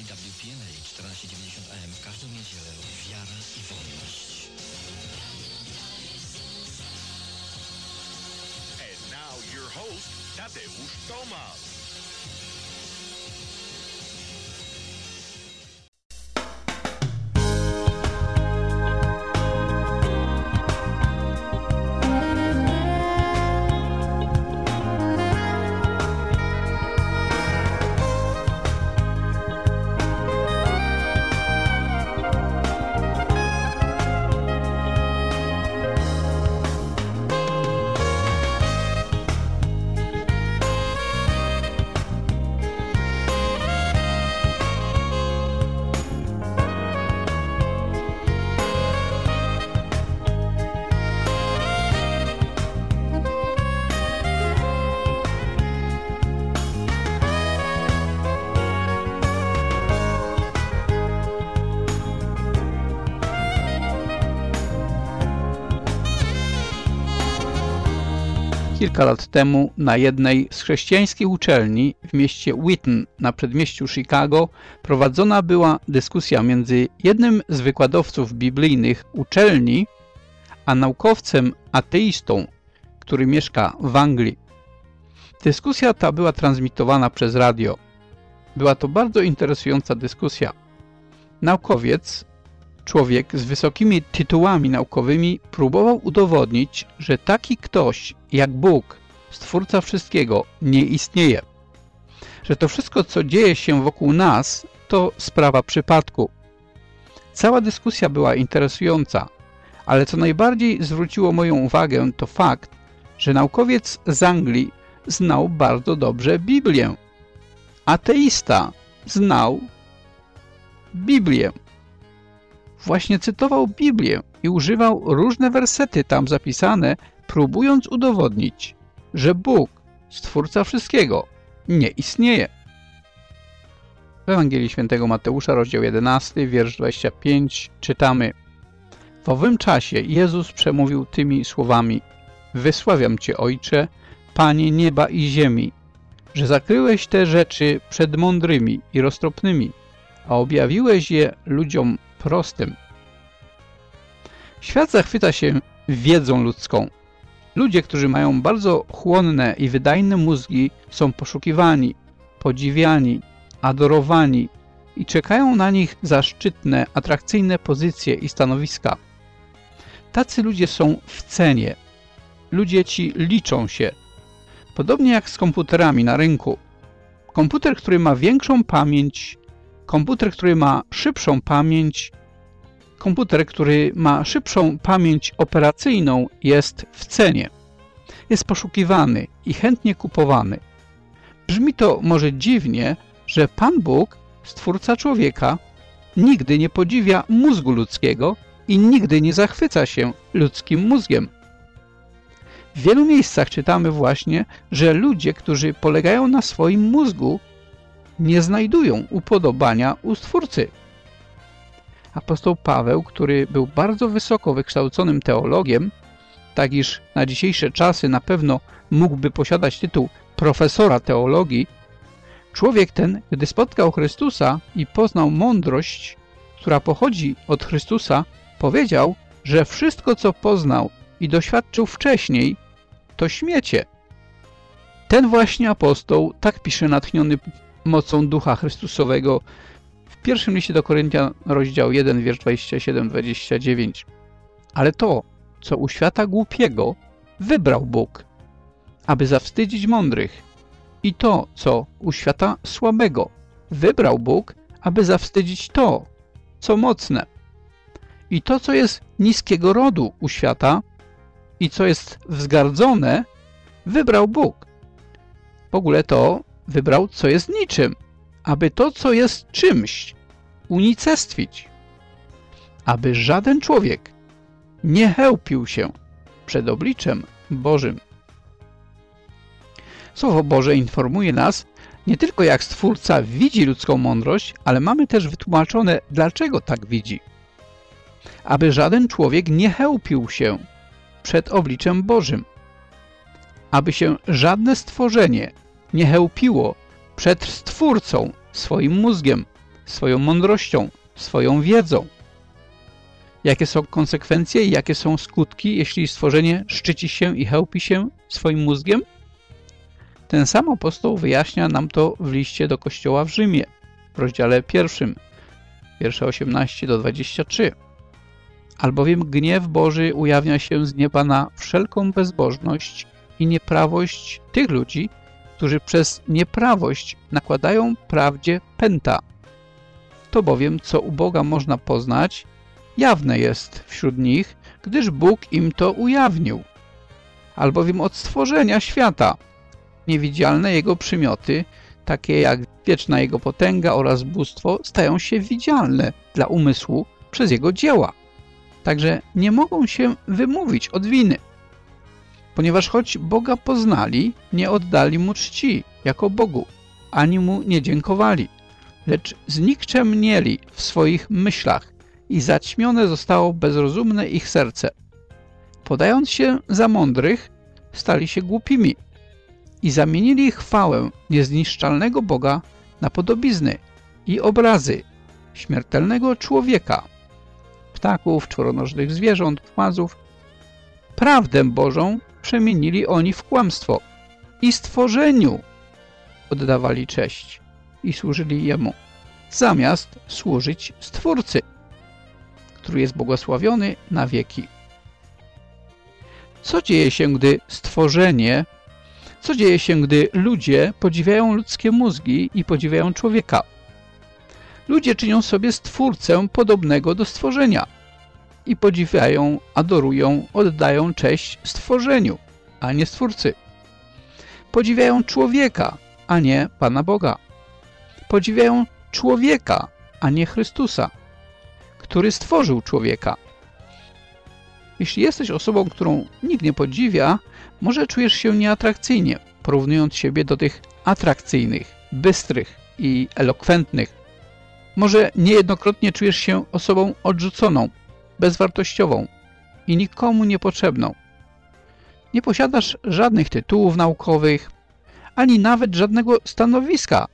EWPNA 1490 AM w każdą niedzielę. Wiara i wolność. And now your host, Tadeusz Tomasz. Kilka lat temu na jednej z chrześcijańskich uczelni w mieście Wheaton na przedmieściu Chicago prowadzona była dyskusja między jednym z wykładowców biblijnych uczelni a naukowcem ateistą, który mieszka w Anglii. Dyskusja ta była transmitowana przez radio. Była to bardzo interesująca dyskusja. Naukowiec, człowiek z wysokimi tytułami naukowymi, próbował udowodnić, że taki ktoś jak Bóg, Stwórca wszystkiego, nie istnieje. Że to wszystko, co dzieje się wokół nas, to sprawa przypadku. Cała dyskusja była interesująca, ale co najbardziej zwróciło moją uwagę, to fakt, że naukowiec z Anglii znał bardzo dobrze Biblię. Ateista znał Biblię. Właśnie cytował Biblię i używał różne wersety tam zapisane, próbując udowodnić, że Bóg, Stwórca wszystkiego, nie istnieje. W Ewangelii Świętego Mateusza, rozdział 11, wiersz 25, czytamy: W owym czasie Jezus przemówił tymi słowami: Wysławiam Cię, Ojcze, Panie nieba i ziemi, że zakryłeś te rzeczy przed mądrymi i roztropnymi, a objawiłeś je ludziom prostym. Świat zachwyca się wiedzą ludzką. Ludzie, którzy mają bardzo chłonne i wydajne mózgi, są poszukiwani, podziwiani, adorowani i czekają na nich zaszczytne, atrakcyjne pozycje i stanowiska. Tacy ludzie są w cenie. Ludzie ci liczą się. Podobnie jak z komputerami na rynku. Komputer, który ma większą pamięć, komputer, który ma szybszą pamięć, komputer, który ma szybszą pamięć operacyjną, jest w cenie. Jest poszukiwany i chętnie kupowany. Brzmi to może dziwnie, że Pan Bóg, Stwórca człowieka, nigdy nie podziwia mózgu ludzkiego i nigdy nie zachwyca się ludzkim mózgiem. W wielu miejscach czytamy właśnie, że ludzie, którzy polegają na swoim mózgu, nie znajdują upodobania u Stwórcy. Apostoł Paweł, który był bardzo wysoko wykształconym teologiem, tak iż na dzisiejsze czasy na pewno mógłby posiadać tytuł profesora teologii, człowiek ten, gdy spotkał Chrystusa i poznał mądrość, która pochodzi od Chrystusa, powiedział, że wszystko, co poznał i doświadczył wcześniej, to śmiecie. Ten właśnie apostoł tak pisze natchniony mocą Ducha Chrystusowego w pierwszym liście do Koryntian, rozdział 1, wiersz 27-29. Ale to, co u świata głupiego, wybrał Bóg, aby zawstydzić mądrych. I to, co u świata słabego, wybrał Bóg, aby zawstydzić to, co mocne. I to, co jest niskiego rodu u świata i co jest wzgardzone, wybrał Bóg. W ogóle to wybrał, co jest niczym, aby to, co jest czymś, unicestwić. Aby żaden człowiek nie chełpił się przed obliczem Bożym. Słowo Boże informuje nas nie tylko, jak Stwórca widzi ludzką mądrość, ale mamy też wytłumaczone, dlaczego tak widzi. Aby żaden człowiek nie chełpił się przed obliczem Bożym. Aby się żadne stworzenie nie chełpiło przed Stwórcą swoim mózgiem, swoją mądrością, swoją wiedzą. Jakie są konsekwencje i jakie są skutki, jeśli stworzenie szczyci się i chełpi się swoim mózgiem? Ten sam apostoł wyjaśnia nam to w liście do Kościoła w Rzymie, w rozdziale 1, wiersze 18 do 23. Albowiem gniew Boży ujawnia się z nieba na wszelką bezbożność i nieprawość tych ludzi, którzy przez nieprawość nakładają prawdzie pęta. To bowiem, co u Boga można poznać, jawne jest wśród nich, gdyż Bóg im to ujawnił. Albowiem od stworzenia świata niewidzialne Jego przymioty, takie jak wieczna Jego potęga oraz bóstwo, stają się widzialne dla umysłu przez Jego dzieła. Także nie mogą się wymówić od winy. Ponieważ choć Boga poznali, nie oddali Mu czci jako Bogu, ani Mu nie dziękowali, lecz znikczemnieli w swoich myślach i zaćmione zostało bezrozumne ich serce. Podając się za mądrych, stali się głupimi i zamienili chwałę niezniszczalnego Boga na podobizny i obrazy śmiertelnego człowieka, ptaków, czworonożnych zwierząt, płazów. Prawdę Bożą przemienili oni w kłamstwo i stworzeniu oddawali cześć i służyli Jemu, zamiast służyć Stwórcy, który jest błogosławiony na wieki. Co dzieje się, gdy ludzie podziwiają ludzkie mózgi i podziwiają człowieka? Ludzie czynią sobie Stwórcę podobnego do stworzenia i podziwiają, adorują, oddają cześć stworzeniu, a nie Stwórcy. Podziwiają człowieka, a nie Pana Boga. Podziwiają człowieka, a nie Chrystusa, który stworzył człowieka. Jeśli jesteś osobą, którą nikt nie podziwia, może czujesz się nieatrakcyjnie, porównując siebie do tych atrakcyjnych, bystrych i elokwentnych. Może niejednokrotnie czujesz się osobą odrzuconą, bezwartościową i nikomu niepotrzebną. Nie posiadasz żadnych tytułów naukowych, ani nawet żadnego stanowiska.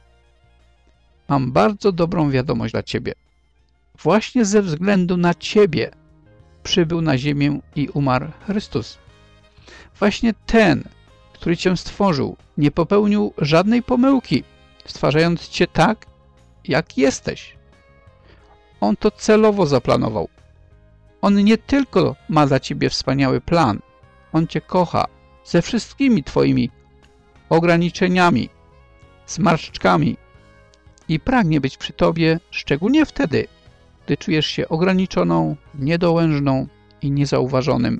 Mam bardzo dobrą wiadomość dla Ciebie. Właśnie ze względu na Ciebie przybył na ziemię i umarł Chrystus. Właśnie ten, który Cię stworzył, nie popełnił żadnej pomyłki, stwarzając Cię tak, jak jesteś. On to celowo zaplanował. On nie tylko ma dla Ciebie wspaniały plan, On Cię kocha ze wszystkimi Twoimi ograniczeniami, zmarszczkami i pragnie być przy Tobie, szczególnie wtedy, gdy czujesz się ograniczoną, niedołężną i niezauważonym.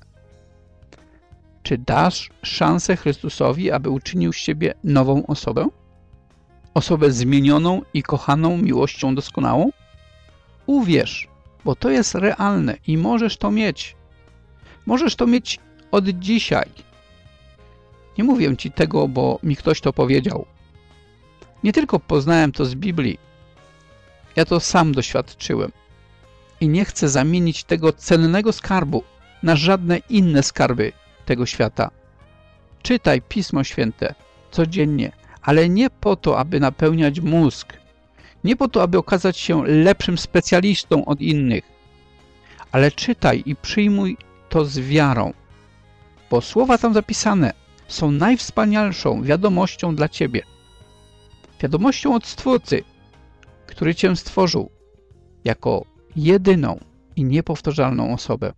Czy dasz szansę Chrystusowi, aby uczynił z Ciebie nową osobę? Osobę zmienioną i kochaną miłością doskonałą? Uwierz, bo to jest realne i możesz to mieć. Możesz to mieć od dzisiaj. Nie mówię Ci tego, bo mi ktoś to powiedział. Nie tylko poznałem to z Biblii. Ja to sam doświadczyłem. I nie chcę zamienić tego cennego skarbu na żadne inne skarby tego świata. Czytaj Pismo Święte codziennie, ale nie po to, aby napełniać mózg. Nie po to, aby okazać się lepszym specjalistą od innych. Ale czytaj i przyjmuj to z wiarą. Bo słowa tam zapisane są najwspanialszą wiadomością dla Ciebie. Wiadomością od Stwórcy, który Cię stworzył jako jedyną i niepowtarzalną osobę.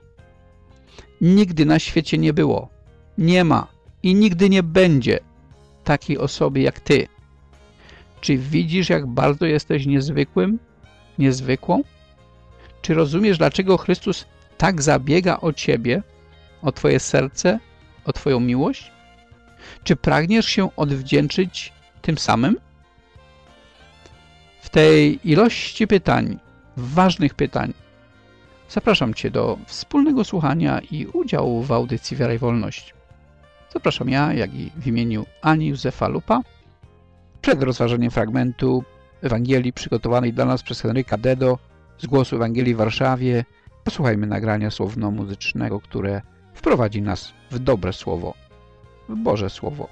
Nigdy na świecie nie było, nie ma i nigdy nie będzie takiej osoby jak Ty. Czy widzisz, jak bardzo jesteś niezwykłym, niezwykłą? Czy rozumiesz, dlaczego Chrystus tak zabiega o Ciebie, o Twoje serce, o Twoją miłość? Czy pragniesz się odwdzięczyć tym samym? W tej ilości pytań, ważnych pytań, zapraszam Cię do wspólnego słuchania i udziału w audycji Wiara i Wolność. Zapraszam ja, jak i w imieniu Ani Józefa Lupa. Przed rozważeniem fragmentu Ewangelii przygotowanej dla nas przez Henryka Dedo z Głosu Ewangelii w Warszawie, posłuchajmy nagrania słowno-muzycznego, które wprowadzi nas w dobre słowo, w Boże Słowo.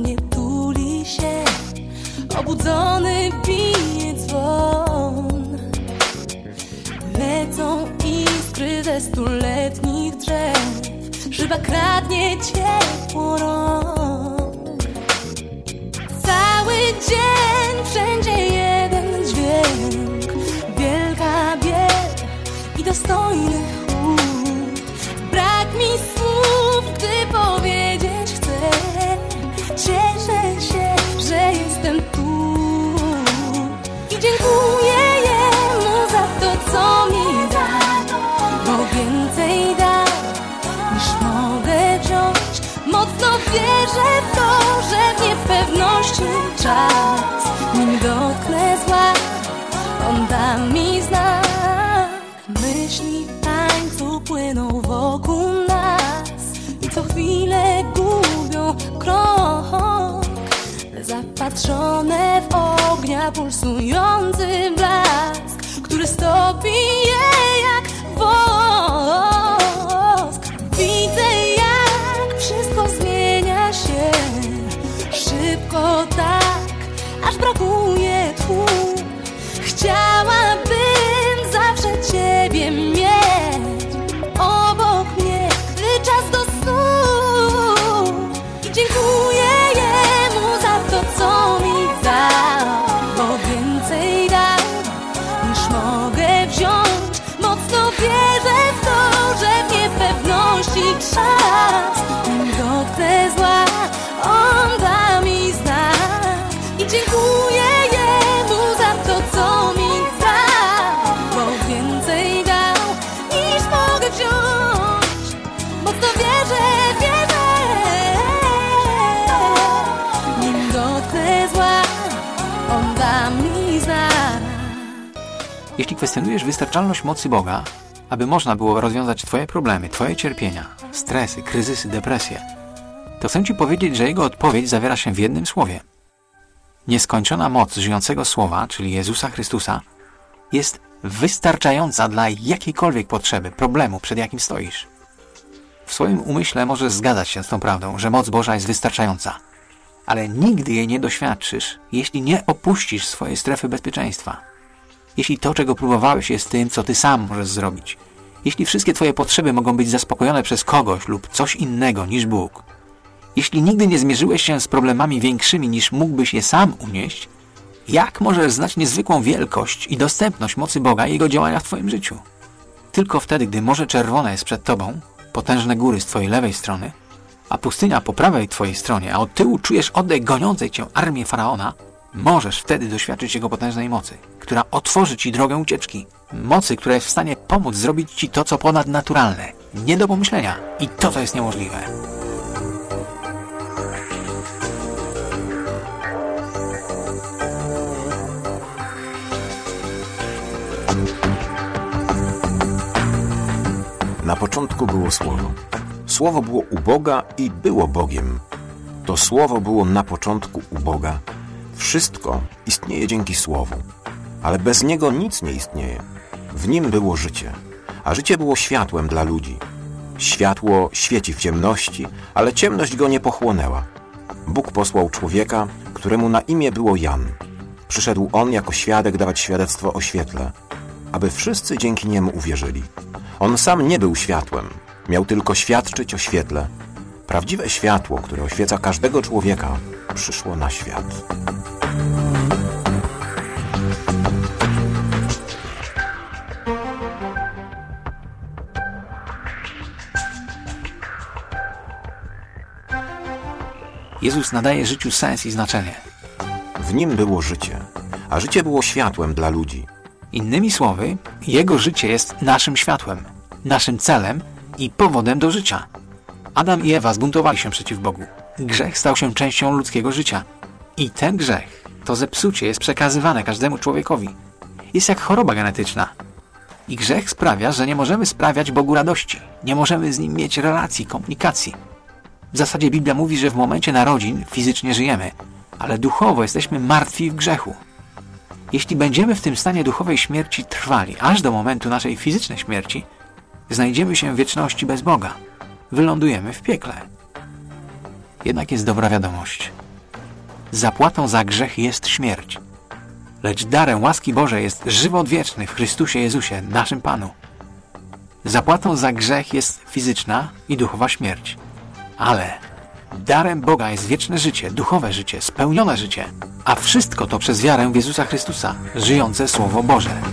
mnie tuli się, obudzony bije dzwon. Lecą iskry ze stuletnich drzew, szyba kradnie ciepło rąk. Cały dzień wszędzie jeden dźwięk, wielka biel i dostojny chłód. Brak mi słów, gdy powiedzieć chcę. Cieszę się, że jestem tu i dziękuję Jemu za to, co mi da, bo więcej da, niż mogę wziąć. Mocno wierzę w to, że w niepewności czas, nim dotknę zła, On da mi znak. Myśli w tańcu płyną wokół nas i co chwilę gubią krok, zapatrzone w ognia pulsujący blask, który stopi je jak wosk. Widzę, jak wszystko zmienia się szybko, tak, aż brakuje tchu. Chciałabym zawsze Ciebie mieć obok mnie, gdy czas do snu. I dziękuję Jemu za to, co mi dał, bo więcej dał, niż mogę wziąć. Mocno wierzę w to, że w niepewności czas, nim dotknę zła, On da mi znak. I dziękuję Jemu za to, co mi dał, bo więcej dał, niż mogę wziąć. Mocno wierzę, nim dotknę zła, On da mi znak. Jeśli kwestionujesz wystarczalność mocy Boga, aby można było rozwiązać Twoje problemy, Twoje cierpienia, stresy, kryzysy, depresje, to chcę Ci powiedzieć, że Jego odpowiedź zawiera się w jednym słowie. Nieskończona moc żyjącego Słowa, czyli Jezusa Chrystusa, jest wystarczająca dla jakiejkolwiek potrzeby, problemu, przed jakim stoisz. W swoim umyśle możesz zgadzać się z tą prawdą, że moc Boża jest wystarczająca, ale nigdy jej nie doświadczysz, jeśli nie opuścisz swojej strefy bezpieczeństwa. Jeśli to, czego próbowałeś, jest tym, co Ty sam możesz zrobić. Jeśli wszystkie Twoje potrzeby mogą być zaspokojone przez kogoś lub coś innego niż Bóg. Jeśli nigdy nie zmierzyłeś się z problemami większymi, niż mógłbyś je sam unieść, jak możesz znać niezwykłą wielkość i dostępność mocy Boga i Jego działania w Twoim życiu? Tylko wtedy, gdy Morze Czerwone jest przed Tobą, potężne góry z Twojej lewej strony, a pustynia po prawej Twojej stronie, a od tyłu czujesz oddech goniącej Cię armię Faraona, możesz wtedy doświadczyć Jego potężnej mocy, która otworzy Ci drogę ucieczki. Mocy, która jest w stanie pomóc zrobić Ci to, co ponadnaturalne, nie do pomyślenia i to, co jest niemożliwe. Na początku było Słowo. Słowo było u Boga i było Bogiem. To Słowo było na początku u Boga. Wszystko istnieje dzięki Słowu, ale bez Niego nic nie istnieje. W Nim było życie, a życie było światłem dla ludzi. Światło świeci w ciemności, ale ciemność go nie pochłonęła. Bóg posłał człowieka, któremu na imię było Jan. Przyszedł on jako świadek dawać świadectwo o świetle, aby wszyscy dzięki niemu uwierzyli. On sam nie był światłem, miał tylko świadczyć o świetle. Prawdziwe światło, które oświeca każdego człowieka, przyszło na świat. Jezus nadaje życiu sens i znaczenie. W Nim było życie, a życie było światłem dla ludzi. Innymi słowy, Jego życie jest naszym światłem, naszym celem i powodem do życia. Adam i Ewa zbuntowali się przeciw Bogu. Grzech stał się częścią ludzkiego życia. I ten grzech, to zepsucie jest przekazywane każdemu człowiekowi. Jest jak choroba genetyczna. I grzech sprawia, że nie możemy sprawiać Bogu radości. Nie możemy z Nim mieć relacji, komunikacji. W zasadzie Biblia mówi, że w momencie narodzin fizycznie żyjemy, ale duchowo jesteśmy martwi w grzechu. Jeśli będziemy w tym stanie duchowej śmierci trwali, aż do momentu naszej fizycznej śmierci, znajdziemy się w wieczności bez Boga. Wylądujemy w piekle. Jednak jest dobra wiadomość. Zapłatą za grzech jest śmierć. Lecz darem łaski Bożej jest żywot wieczny w Chrystusie Jezusie, naszym Panu. Zapłatą za grzech jest fizyczna i duchowa śmierć. Ale darem Boga jest wieczne życie, duchowe życie, spełnione życie. A wszystko to przez wiarę w Jezusa Chrystusa, żyjące Słowo Boże.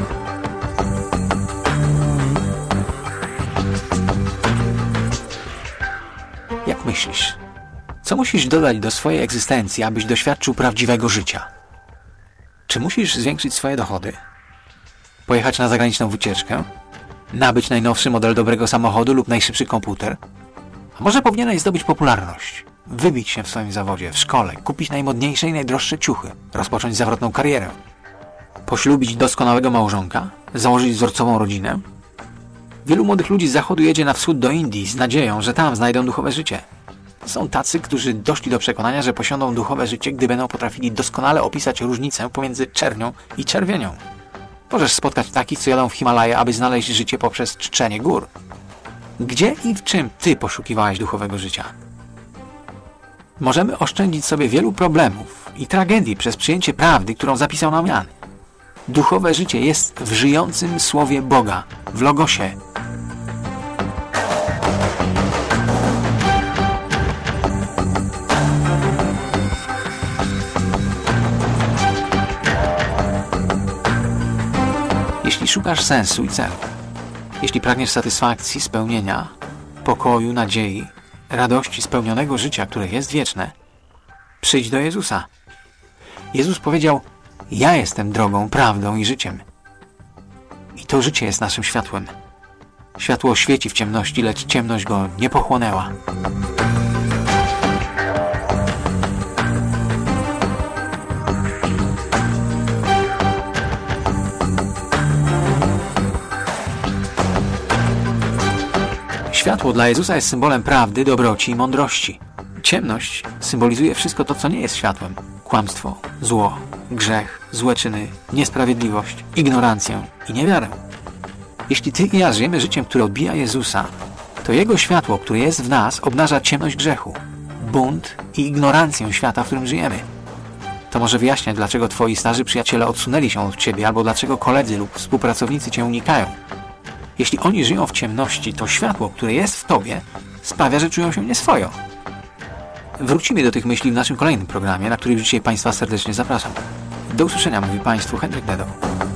Jak myślisz? Co musisz dodać do swojej egzystencji, abyś doświadczył prawdziwego życia? Czy musisz zwiększyć swoje dochody? Pojechać na zagraniczną wycieczkę? Nabyć najnowszy model dobrego samochodu lub najszybszy komputer? A może powinieneś zdobyć popularność? Wybić się w swoim zawodzie, w szkole, kupić najmodniejsze i najdroższe ciuchy, rozpocząć zawrotną karierę? Poślubić doskonałego małżonka? Założyć wzorcową rodzinę? Wielu młodych ludzi z zachodu jedzie na wschód do Indii z nadzieją, że tam znajdą duchowe życie. Są tacy, którzy doszli do przekonania, że posiądą duchowe życie, gdy będą potrafili doskonale opisać różnicę pomiędzy czernią i czerwienią. Możesz spotkać takich, co jadą w Himalaje, aby znaleźć życie poprzez czczenie gór. Gdzie i w czym ty poszukiwałeś duchowego życia? Możemy oszczędzić sobie wielu problemów i tragedii przez przyjęcie prawdy, którą zapisał nam Jan. Duchowe życie jest w żyjącym Słowie Boga, w Logosie. Jeśli szukasz sensu i celu, jeśli pragniesz satysfakcji, spełnienia, pokoju, nadziei, radości spełnionego życia, które jest wieczne, przyjdź do Jezusa. Jezus powiedział: ja jestem drogą, prawdą i życiem. I to życie jest naszym światłem. Światło świeci w ciemności, lecz ciemność go nie pochłonęła. Światło dla Jezusa jest symbolem prawdy, dobroci i mądrości. Ciemność symbolizuje wszystko to, co nie jest światłem. Kłamstwo, zło, grzech, złe czyny, niesprawiedliwość, ignorancję i niewiarę. Jeśli ty i ja żyjemy życiem, które odbija Jezusa, to Jego światło, które jest w nas, obnaża ciemność grzechu, bunt i ignorancję świata, w którym żyjemy. To może wyjaśniać, dlaczego twoi starzy przyjaciele odsunęli się od ciebie, albo dlaczego koledzy lub współpracownicy cię unikają. Jeśli oni żyją w ciemności, to światło, które jest w tobie, sprawia, że czują się nieswojo. Wrócimy do tych myśli w naszym kolejnym programie, na który dzisiaj Państwa serdecznie zapraszam. Do usłyszenia, mówi Państwu Henryk Dedo.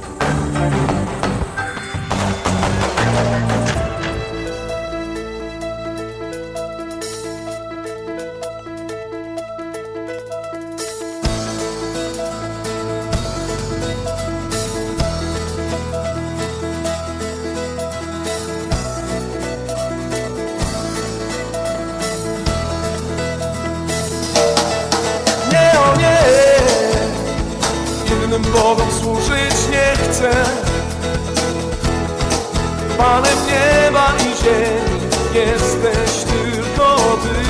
Bogom służyć nie chcę. Panem nieba i ziemi jesteś tylko Ty.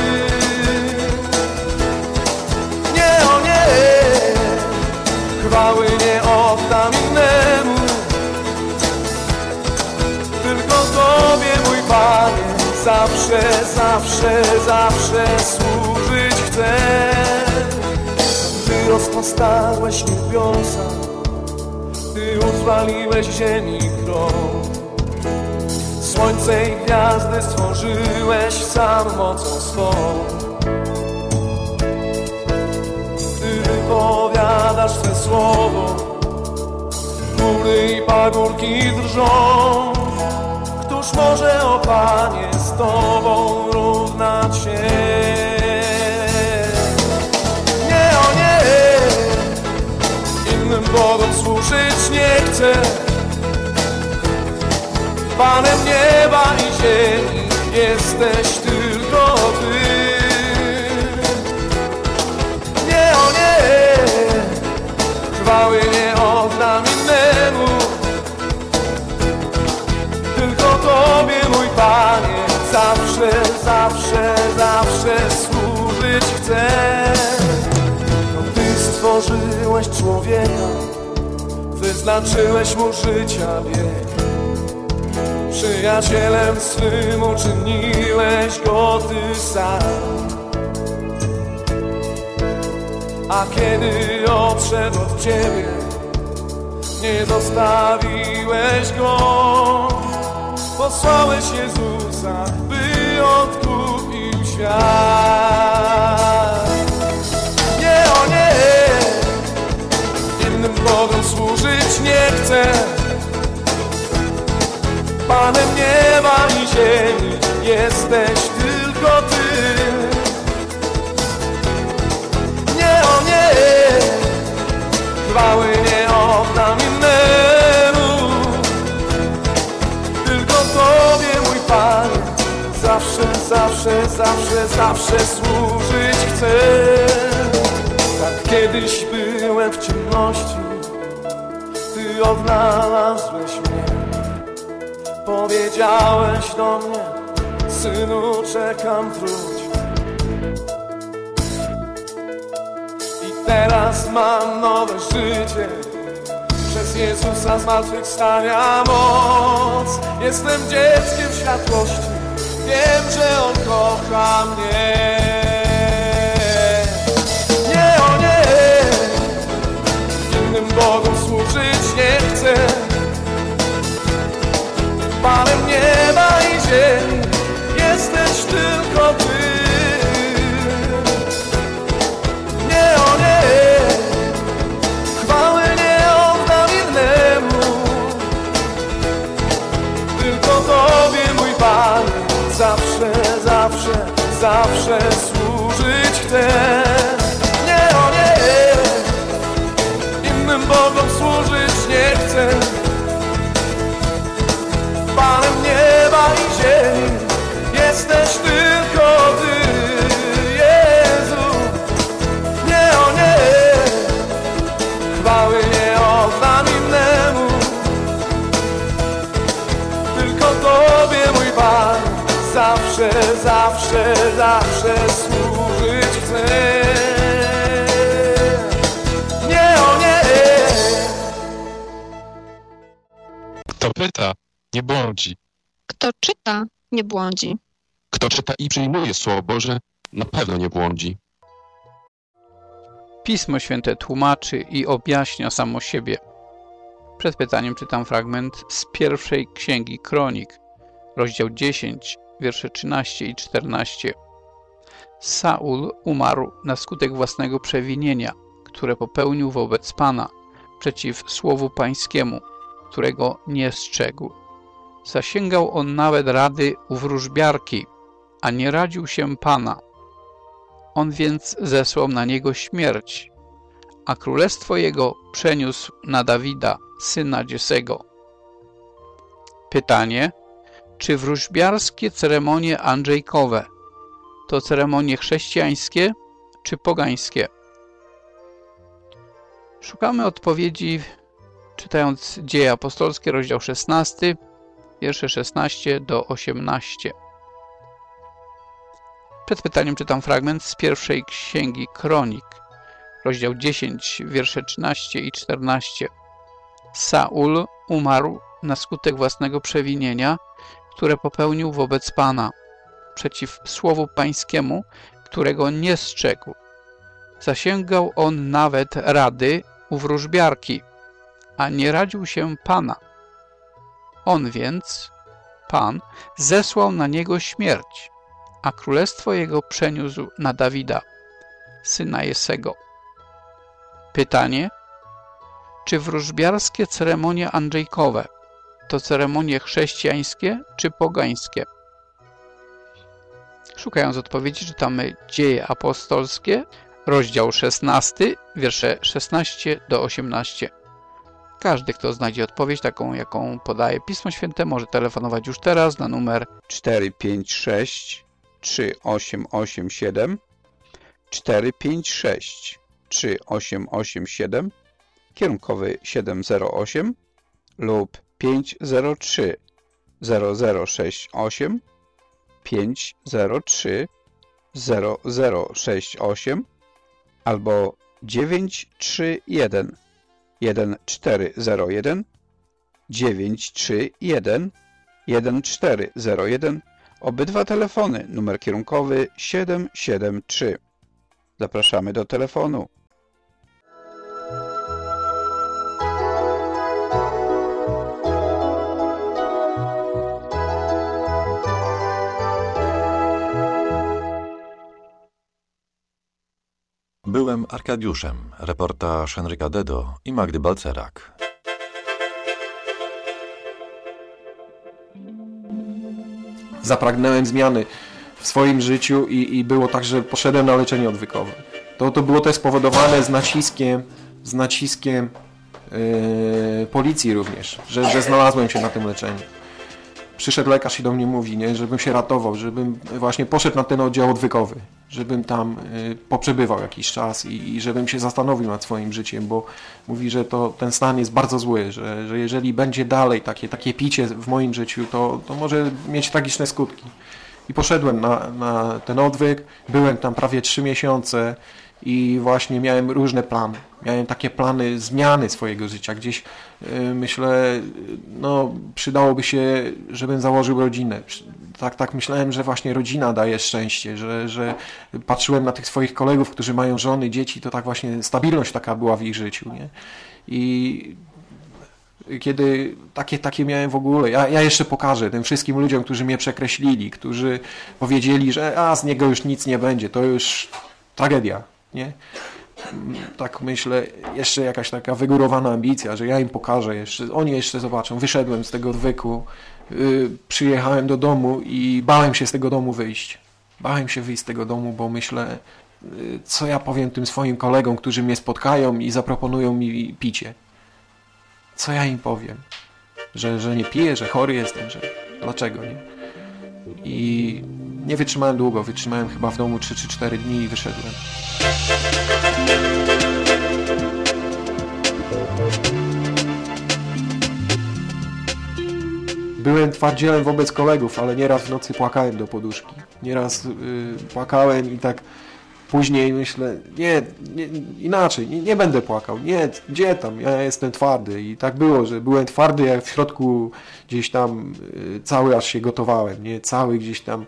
Nie, o nie, chwały nie oddam innemu, tylko Tobie, mój Panie, zawsze, zawsze, zawsze służyć chcę. Ty rozpostałeś niebiosa, Ty utrwaliłeś ziemi krąg. Słońce i gwiazdy stworzyłeś sam mocą swą. Ty wypowiadasz swe słowo, góry i pagórki drżą. Któż może, o Panie, z Tobą równać się? Bogom służyć nie chcę. Panem nieba i ziemi jesteś tylko Ty. Nie, o nie, chwały nie oddam innemu, tylko Tobie, mój Panie, zawsze, zawsze, zawsze służyć chcę. Stworzyłeś człowieka, wyznaczyłeś mu życia bieg. Przyjacielem swym uczyniłeś go Ty sam. A kiedy odszedł od Ciebie, nie zostawiłeś Go. Posłałeś Jezusa, by odkupił świat. Nie, o nie, innym Bogom służyć nie chcę. Panem nieba i ziemi jesteś tylko Ty. Nie, o nie, chwały nie oddam innemu, tylko Tobie, mój Panie, zawsze, zawsze, zawsze, zawsze służyć chcę. Tak kiedyś byłem w ciemności, Ty odnalazłeś mnie. Powiedziałeś do mnie, synu, czekam, wróć. I teraz mam nowe życie, przez Jezusa zmartwychwstania moc. Jestem dzieckiem światłości, wiem, że On kocha mnie. Nie, o nie, innym Bogom służyć nie chcę. Panem nieba i ziemi jesteś tylko Ty. Nie, o nie, chwały nie oddam innemu, tylko Tobie, mój Panie, zawsze, zawsze, zawsze służyć chcę. Nie, o nie, innym Bogom służyć nie chcę. Panem nieba i ziemi jesteś tylko Ty, Jezu. Nie, o nie, chwały nie oddam innemu, tylko Tobie, mój Pan, zawsze, zawsze, zawsze służyć chcę. Nie, o nie. Kto pyta, nie błądzi. Kto czyta, nie błądzi. Kto czyta i przyjmuje Słowo Boże, na pewno nie błądzi. Pismo Święte tłumaczy i objaśnia samo siebie. Przed pytaniem czytam fragment z pierwszej Księgi Kronik, rozdział 10, wiersze 13 i 14. Saul umarł na skutek własnego przewinienia, które popełnił wobec Pana, przeciw słowu pańskiemu, którego nie strzegł. Zasięgał on nawet rady u wróżbiarki, a nie radził się Pana. On więc zesłał na niego śmierć, a królestwo jego przeniósł na Dawida, syna Dziesego. Pytanie: czy wróżbiarskie ceremonie andrzejkowe to ceremonie chrześcijańskie czy pogańskie? Szukamy odpowiedzi czytając Dzieje Apostolskie, rozdział 16, wiersze 16 do 18. Przed pytaniem czytam fragment z pierwszej Księgi Kronik, rozdział 10, wiersze 13 i 14. Saul umarł na skutek własnego przewinienia, które popełnił wobec Pana, przeciw słowu pańskiemu, którego nie strzegł. Zasięgał on nawet rady u wróżbiarki, a nie radził się Pana. On więc, Pan, zesłał na niego śmierć, a królestwo jego przeniósł na Dawida, syna Jesego. Pytanie: czy wróżbiarskie ceremonie andrzejkowe to ceremonie chrześcijańskie czy pogańskie? Szukając odpowiedzi czytamy Dzieje Apostolskie, rozdział 16, wiersze 16 do 18. Każdy, kto znajdzie odpowiedź taką, jaką podaje Pismo Święte, może telefonować już teraz na numer 456 3887 456 3887, kierunkowy 708 lub 503 0068 503 0068 albo 931 1401 931 1401. Obydwa telefony, numer kierunkowy 773. Zapraszamy do telefonu Byłem Arkadiuszem, reportaż Henryka Dedo i Magdy Balcerak. Zapragnąłem zmiany w swoim życiu i było tak, że poszedłem na leczenie odwykowe. To było też spowodowane z naciskiem policji również, że znalazłem się na tym leczeniu. Przyszedł lekarz i do mnie mówi, nie, żebym się ratował, żebym właśnie poszedł na ten oddział odwykowy, żebym tam poprzebywał jakiś czas i żebym się zastanowił nad swoim życiem, bo mówi, że ten stan jest bardzo zły, że jeżeli będzie dalej takie picie w moim życiu, to może mieć tragiczne skutki. I poszedłem na ten odwyk, byłem tam prawie 3 miesiące i właśnie miałem różne plany. Miałem takie plany zmiany swojego życia. Gdzieś myślę, przydałoby się, żebym założył rodzinę. Tak myślałem, że właśnie rodzina daje szczęście, że patrzyłem na tych swoich kolegów, którzy mają żony, dzieci, to tak właśnie stabilność taka była w ich życiu, nie? I kiedy takie miałem w ogóle, ja jeszcze pokażę tym wszystkim ludziom, którzy mnie przekreślili, którzy powiedzieli, że z niego już nic nie będzie, to już tragedia, nie? Tak myślę, jeszcze jakaś taka wygórowana ambicja, że ja im pokażę jeszcze, oni jeszcze zobaczą. Wyszedłem z tego odwyku, przyjechałem do domu i bałem się z tego domu wyjść. Bałem się wyjść z tego domu, bo myślę, co ja powiem tym swoim kolegom, którzy mnie spotkają i zaproponują mi picie. Co ja im powiem? Że nie piję, że chory jestem, że dlaczego, nie? I nie wytrzymałem długo, wytrzymałem chyba w domu 3 czy 4 dni i wyszedłem. Byłem twardzielem wobec kolegów, ale nieraz w nocy płakałem do poduszki. Nieraz płakałem i tak później myślę, nie inaczej, nie będę płakał, nie, gdzie tam, ja jestem twardy. I tak było, że byłem twardy, jak w środku gdzieś tam cały aż się gotowałem, nie, cały gdzieś tam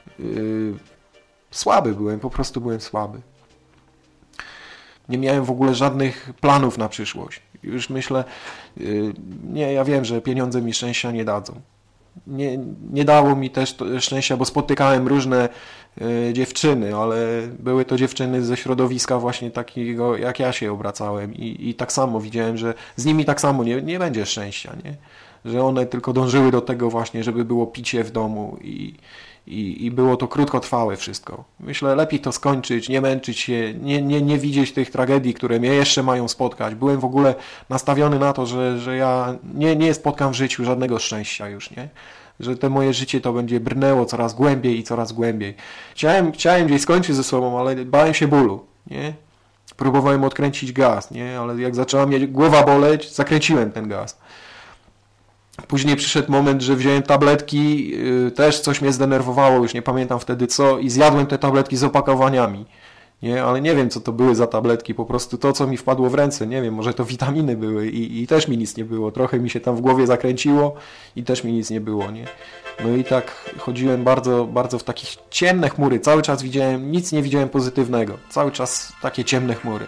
słaby byłem, po prostu byłem słaby. Nie miałem w ogóle żadnych planów na przyszłość. Już myślę, ja wiem, że pieniądze mi szczęścia nie dadzą. Nie dało mi też szczęścia, bo spotykałem różne dziewczyny, ale były to dziewczyny ze środowiska właśnie takiego, jak ja się obracałem i tak samo widziałem, że z nimi tak samo nie będzie szczęścia, nie? Że one tylko dążyły do tego właśnie, żeby było picie w domu i było to krótkotrwałe wszystko. Myślę, lepiej to skończyć, nie męczyć się, nie widzieć tych tragedii, które mnie jeszcze mają spotkać. Byłem w ogóle nastawiony na to, że ja nie spotkam w życiu żadnego szczęścia już, nie? Że to moje życie to będzie brnęło coraz głębiej i coraz głębiej. Chciałem gdzieś skończyć ze sobą, ale bałem się bólu, nie? Próbowałem odkręcić gaz, nie? Ale jak zaczęła mnie głowa boleć, zakręciłem ten gaz. Później przyszedł moment, że wziąłem tabletki, też coś mnie zdenerwowało, już nie pamiętam wtedy co, i zjadłem te tabletki z opakowaniami. Nie? Ale nie wiem, co to były za tabletki, po prostu to, co mi wpadło w ręce, nie wiem, może to witaminy były i też mi nic nie było. Trochę mi się tam w głowie zakręciło i też mi nic nie było, nie? No i tak chodziłem bardzo, bardzo w takich ciemne chmury, cały czas nic nie widziałem pozytywnego, cały czas takie ciemne chmury.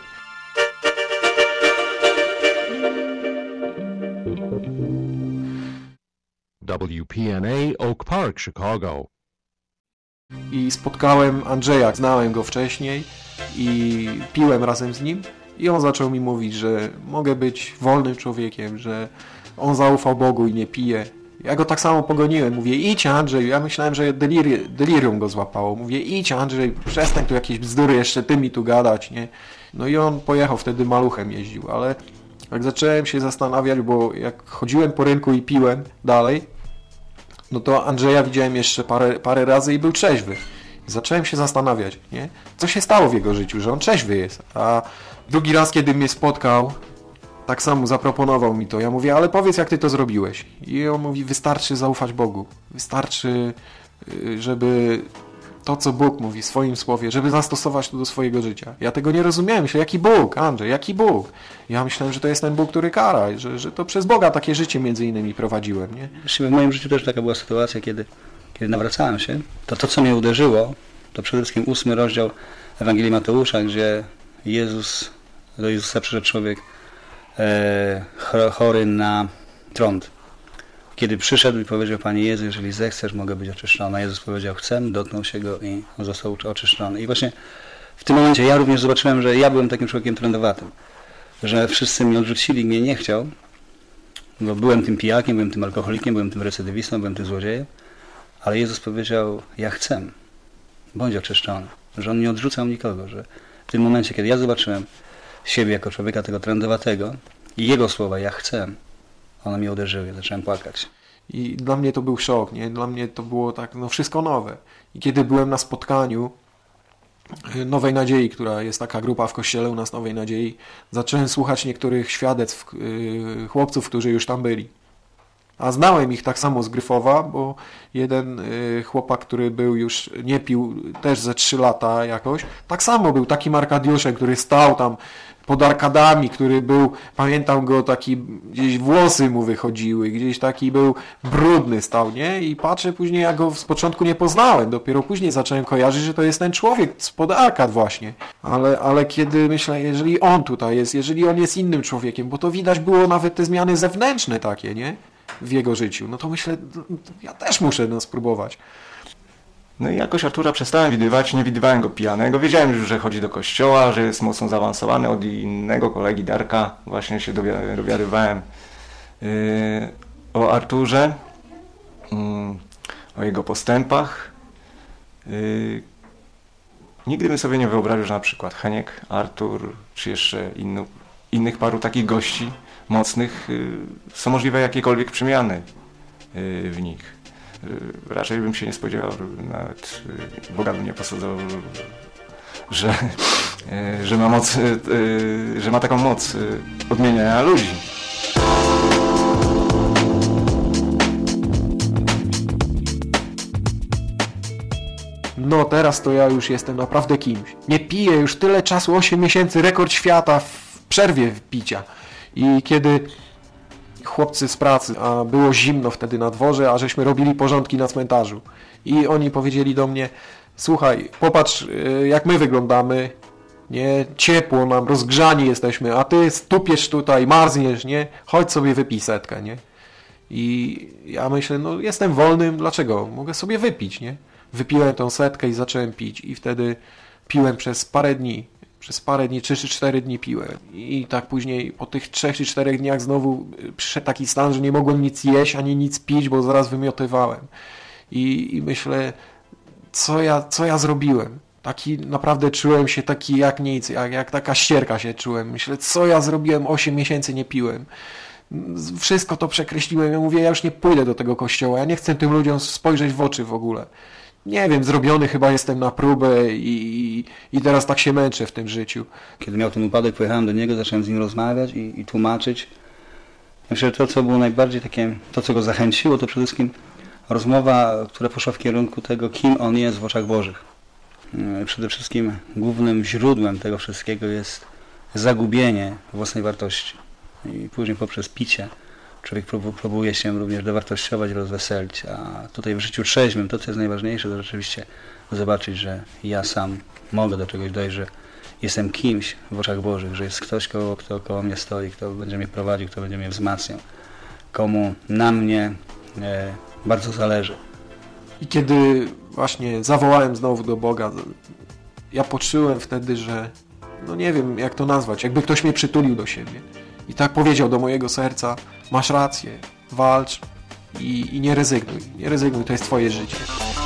WPNA Oak Park, Chicago. I spotkałem Andrzeja, znałem go wcześniej i piłem razem z nim i on zaczął mi mówić, że mogę być wolnym człowiekiem, że on zaufał Bogu i nie pije. Ja go tak samo pogoniłem, mówię, idź Andrzej, ja myślałem, że delirium go złapało, mówię, idź Andrzej, przestań tu jakieś bzdury jeszcze ty mi tu gadać, nie? No i on pojechał, wtedy maluchem jeździł, ale jak zacząłem się zastanawiać, bo jak chodziłem po rynku i piłem dalej, no to Andrzeja widziałem jeszcze parę razy i był trzeźwy. Zacząłem się zastanawiać, nie? Co się stało w jego życiu, że on trzeźwy jest. A drugi raz, kiedy mnie spotkał, tak samo zaproponował mi to. Ja mówię, ale powiedz, jak ty to zrobiłeś. I on mówi, wystarczy zaufać Bogu. Wystarczy, żeby to, co Bóg mówi w swoim słowie, żeby zastosować to do swojego życia. Ja tego nie rozumiałem. Myślę, jaki Bóg, Andrzej, jaki Bóg? Ja myślałem, że to jest ten Bóg, który kara, że to przez Boga takie życie między innymi prowadziłem, nie? W moim życiu też taka była sytuacja, kiedy nawracałem się. To, co mnie uderzyło, to przede wszystkim 8 rozdział Ewangelii Mateusza, gdzie do Jezusa przyszedł człowiek chory na trąd. Kiedy przyszedł i powiedział, Panie Jezu, jeżeli zechcesz, mogę być oczyszczony. Jezus powiedział, chcę, dotknął się go i on został oczyszczony. I właśnie w tym momencie ja również zobaczyłem, że ja byłem takim człowiekiem trędowatym, że wszyscy mnie odrzucili, mnie nie chciał, bo byłem tym pijakiem, byłem tym alkoholikiem, byłem tym recydywistą, byłem tym złodziejem, ale Jezus powiedział, ja chcę, bądź oczyszczony, że On nie odrzucał nikogo, że w tym momencie, kiedy ja zobaczyłem siebie jako człowieka tego trędowatego i Jego słowa, ja chcę, one mnie uderzyły, zacząłem płakać. I dla mnie to był szok, nie? Dla mnie to było tak, no wszystko nowe. I kiedy byłem na spotkaniu Nowej Nadziei, która jest taka grupa w kościele u nas Nowej Nadziei, zacząłem słuchać niektórych świadectw chłopców, którzy już tam byli. A znałem ich tak samo z Gryfowa, bo jeden chłopak, który był już, nie pił też ze 3 lata jakoś, tak samo był takim Arkadiuszem, który stał tam pod arkadami, który był, pamiętam go, taki gdzieś włosy mu wychodziły, gdzieś taki był brudny stał, nie? I patrzę później, ja go z początku nie poznałem, dopiero później zacząłem kojarzyć, że to jest ten człowiek spod arkad właśnie. Ale kiedy myślę, jeżeli on tutaj jest, jeżeli on jest innym człowiekiem, bo to widać było nawet te zmiany zewnętrzne takie, nie? W jego życiu, no to myślę, ja też muszę spróbować. No i jakoś Artura przestałem widywać, nie widywałem go pijanego. Wiedziałem już, że chodzi do kościoła, że jest mocno zaawansowany. Od innego kolegi Darka właśnie się dowiadywałem o Arturze, o jego postępach. Nigdy bym sobie nie wyobraził, że na przykład Heniek, Artur, czy jeszcze innych paru takich gości mocnych są możliwe jakiekolwiek przemiany w nich. Raczej bym się nie spodziewał, nawet Boga bym nie posadzał, że ma moc, że ma taką moc odmieniania ludzi. No teraz to ja już jestem naprawdę kimś. Nie piję już tyle czasu, 8 miesięcy, rekord świata w przerwie picia. I kiedy chłopcy z pracy, a było zimno wtedy na dworze, a żeśmy robili porządki na cmentarzu. I oni powiedzieli do mnie, słuchaj, popatrz jak my wyglądamy, nie, ciepło nam, rozgrzani jesteśmy, a ty stupiesz tutaj, marzniesz, nie, chodź sobie wypij setkę, nie. I ja myślę, no jestem wolnym, dlaczego? Mogę sobie wypić, nie. Wypiłem tą setkę i zacząłem pić i wtedy piłem przez parę dni. Przez parę dni, 3 czy 4 dni piłem. I tak później po tych 3 czy 4 dniach znowu przyszedł taki stan, że nie mogłem nic jeść, ani nic pić, bo zaraz wymiotywałem. I myślę, co ja zrobiłem? Taki naprawdę czułem się taki jak nic, jak taka ścierka się czułem. Myślę, co ja zrobiłem? 8 miesięcy nie piłem. Wszystko to przekreśliłem. Ja mówię, ja już nie pójdę do tego kościoła. Ja nie chcę tym ludziom spojrzeć w oczy w ogóle. Nie wiem, zrobiony chyba jestem na próbę i teraz tak się męczę w tym życiu. Kiedy miał ten upadek, pojechałem do niego, zacząłem z nim rozmawiać i tłumaczyć. Myślę, że to, co było najbardziej takie, to, co go zachęciło, to przede wszystkim rozmowa, która poszła w kierunku tego, kim on jest w oczach Bożych. Przede wszystkim głównym źródłem tego wszystkiego jest zagubienie własnej wartości. I później poprzez picie człowiek próbuje się również dowartościować, rozweselić, a tutaj w życiu trzeźwym to, co jest najważniejsze, to rzeczywiście zobaczyć, że ja sam mogę do czegoś dojść, że jestem kimś w oczach Bożych, że jest ktoś, kto koło mnie stoi, kto będzie mnie prowadził, kto będzie mnie wzmacniał, komu na mnie bardzo zależy. I kiedy właśnie zawołałem znowu do Boga, ja poczułem wtedy, że no nie wiem jak to nazwać, jakby ktoś mnie przytulił do siebie. I tak powiedział do mojego serca, masz rację, walcz i nie rezygnuj, to jest twoje życie.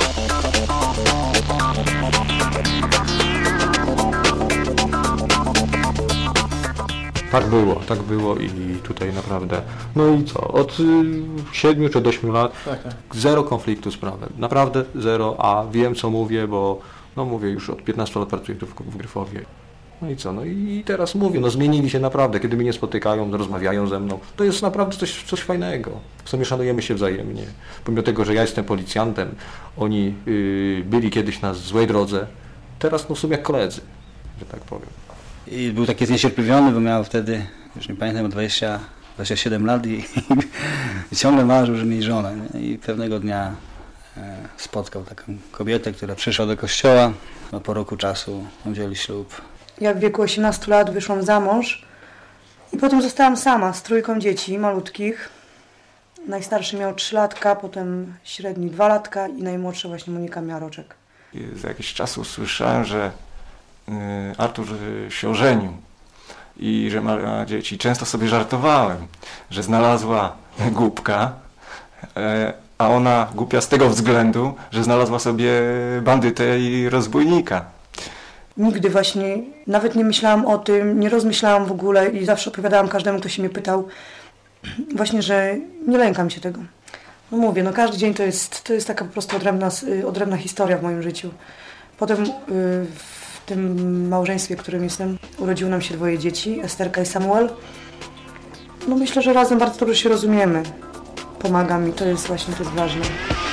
Tak było i tutaj naprawdę, no i co, od 7 czy 8 lat zero konfliktu z prawem, naprawdę zero, a wiem co mówię, bo no mówię już od 15 lat pracuję tu w Gryfowie. No i co, no i teraz mówię, no zmienili się naprawdę, kiedy mnie spotykają, rozmawiają ze mną, to jest naprawdę coś fajnego, w sumie szanujemy się wzajemnie, pomimo tego, że ja jestem policjantem, oni byli kiedyś na złej drodze, teraz no w sumie jak koledzy, że tak powiem. I był taki zniecierpliwiony, bo miał wtedy, już nie pamiętam, 27 lat i ciągle marzył, że mieć żonę. Nie? I pewnego dnia spotkał taką kobietę, która przyszła do kościoła, a po roku czasu wzięli ślub. Ja w wieku 18 lat wyszłam za mąż i potem zostałam sama z 3 dzieci malutkich. Najstarszy miał 3 latka, potem średni 2 latka i najmłodsza właśnie Monika miała roczek. Za jakiś czas usłyszałem, że Artur się ożenił i że ma dzieci. Często sobie żartowałem, że znalazła głupka, a ona głupia z tego względu, że znalazła sobie bandytę i rozbójnika. Nigdy właśnie, nawet nie myślałam o tym, nie rozmyślałam w ogóle i zawsze opowiadałam każdemu, kto się mnie pytał, właśnie, że nie lękam się tego. No mówię, no każdy dzień to jest taka po prostu odrębna historia w moim życiu. Potem w tym małżeństwie, w którym jestem, urodziło nam się 2 dzieci, Esterka i Samuel. No myślę, że razem bardzo dobrze się rozumiemy. Pomaga mi, to jest ważne.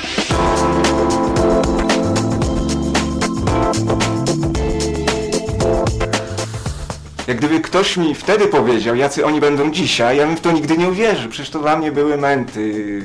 Jak gdyby ktoś mi wtedy powiedział, jacy oni będą dzisiaj, ja bym w to nigdy nie uwierzył. Przecież to dla mnie były męty,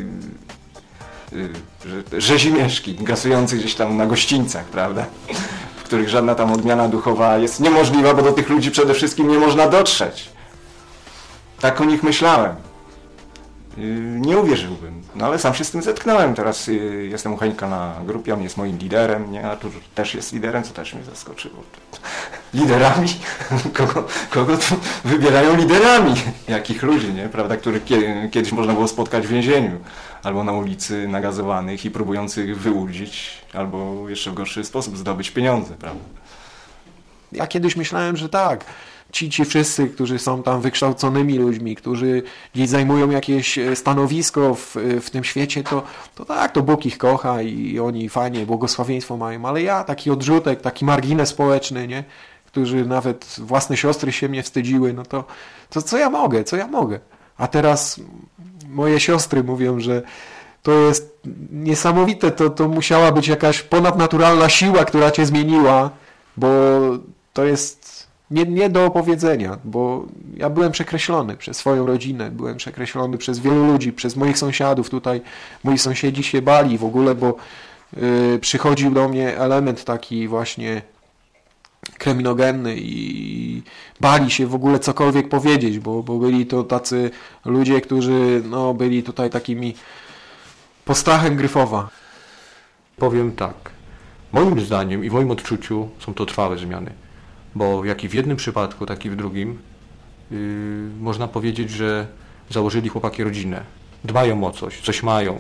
rzezimieszki gasujące gdzieś tam na gościńcach, prawda? W których żadna tam odmiana duchowa jest niemożliwa, bo do tych ludzi przede wszystkim nie można dotrzeć. Tak o nich myślałem. Nie uwierzyłbym, no ale sam się z tym zetknąłem. Teraz jestem u Henka na grupie, on jest moim liderem, nie? Artur też jest liderem, co też mnie zaskoczyło. Liderami? Kogo tu wybierają liderami? Jakich ludzi, nie? Prawda, których kiedyś można było spotkać w więzieniu, albo na ulicy nagazowanych i próbujących wyłudzić, albo jeszcze w gorszy sposób zdobyć pieniądze, prawda? Ja kiedyś myślałem, że tak. Ci wszyscy, którzy są tam wykształconymi ludźmi, którzy gdzieś zajmują jakieś stanowisko w tym świecie, to tak, to Bóg ich kocha i oni fajnie, błogosławieństwo mają, ale ja, taki odrzutek, taki margines społeczny, nie? Którzy nawet własne siostry się mnie wstydziły, no to co ja mogę? A teraz moje siostry mówią, że to jest niesamowite, to musiała być jakaś ponadnaturalna siła, która cię zmieniła, bo to jest nie do opowiedzenia, bo ja byłem przekreślony przez swoją rodzinę, byłem przekreślony przez wielu ludzi, przez moich sąsiadów tutaj. Moi sąsiedzi się bali w ogóle, bo przychodził do mnie element taki właśnie kryminogenny i bali się w ogóle cokolwiek powiedzieć, bo byli to tacy ludzie, którzy byli tutaj takimi postrachem Gryfowa. Powiem tak, moim zdaniem i w moim odczuciu są to trwałe zmiany. Bo jak i w jednym przypadku, tak i w drugim można powiedzieć, że założyli chłopaki rodzinę. Dbają o coś mają.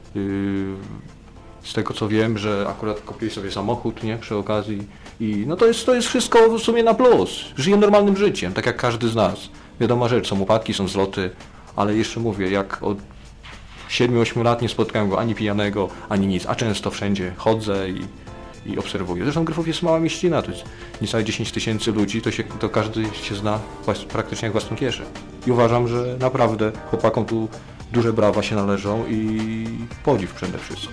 Z tego co wiem, że akurat kupili sobie samochód, nie, przy okazji. I no to jest wszystko w sumie na plus. Żyją normalnym życiem, tak jak każdy z nas. Wiadoma rzecz, są upadki, są zloty, ale jeszcze mówię, jak od 7-8 lat nie spotkałem go ani pijanego, ani nic, a często wszędzie chodzę i obserwuję. Zresztą Gryfów jest mała mieścina, to jest niecałe 10 000 ludzi, to każdy się zna praktycznie jak własną kieszeń. I uważam, że naprawdę chłopakom tu duże brawa się należą i podziw przede wszystkim.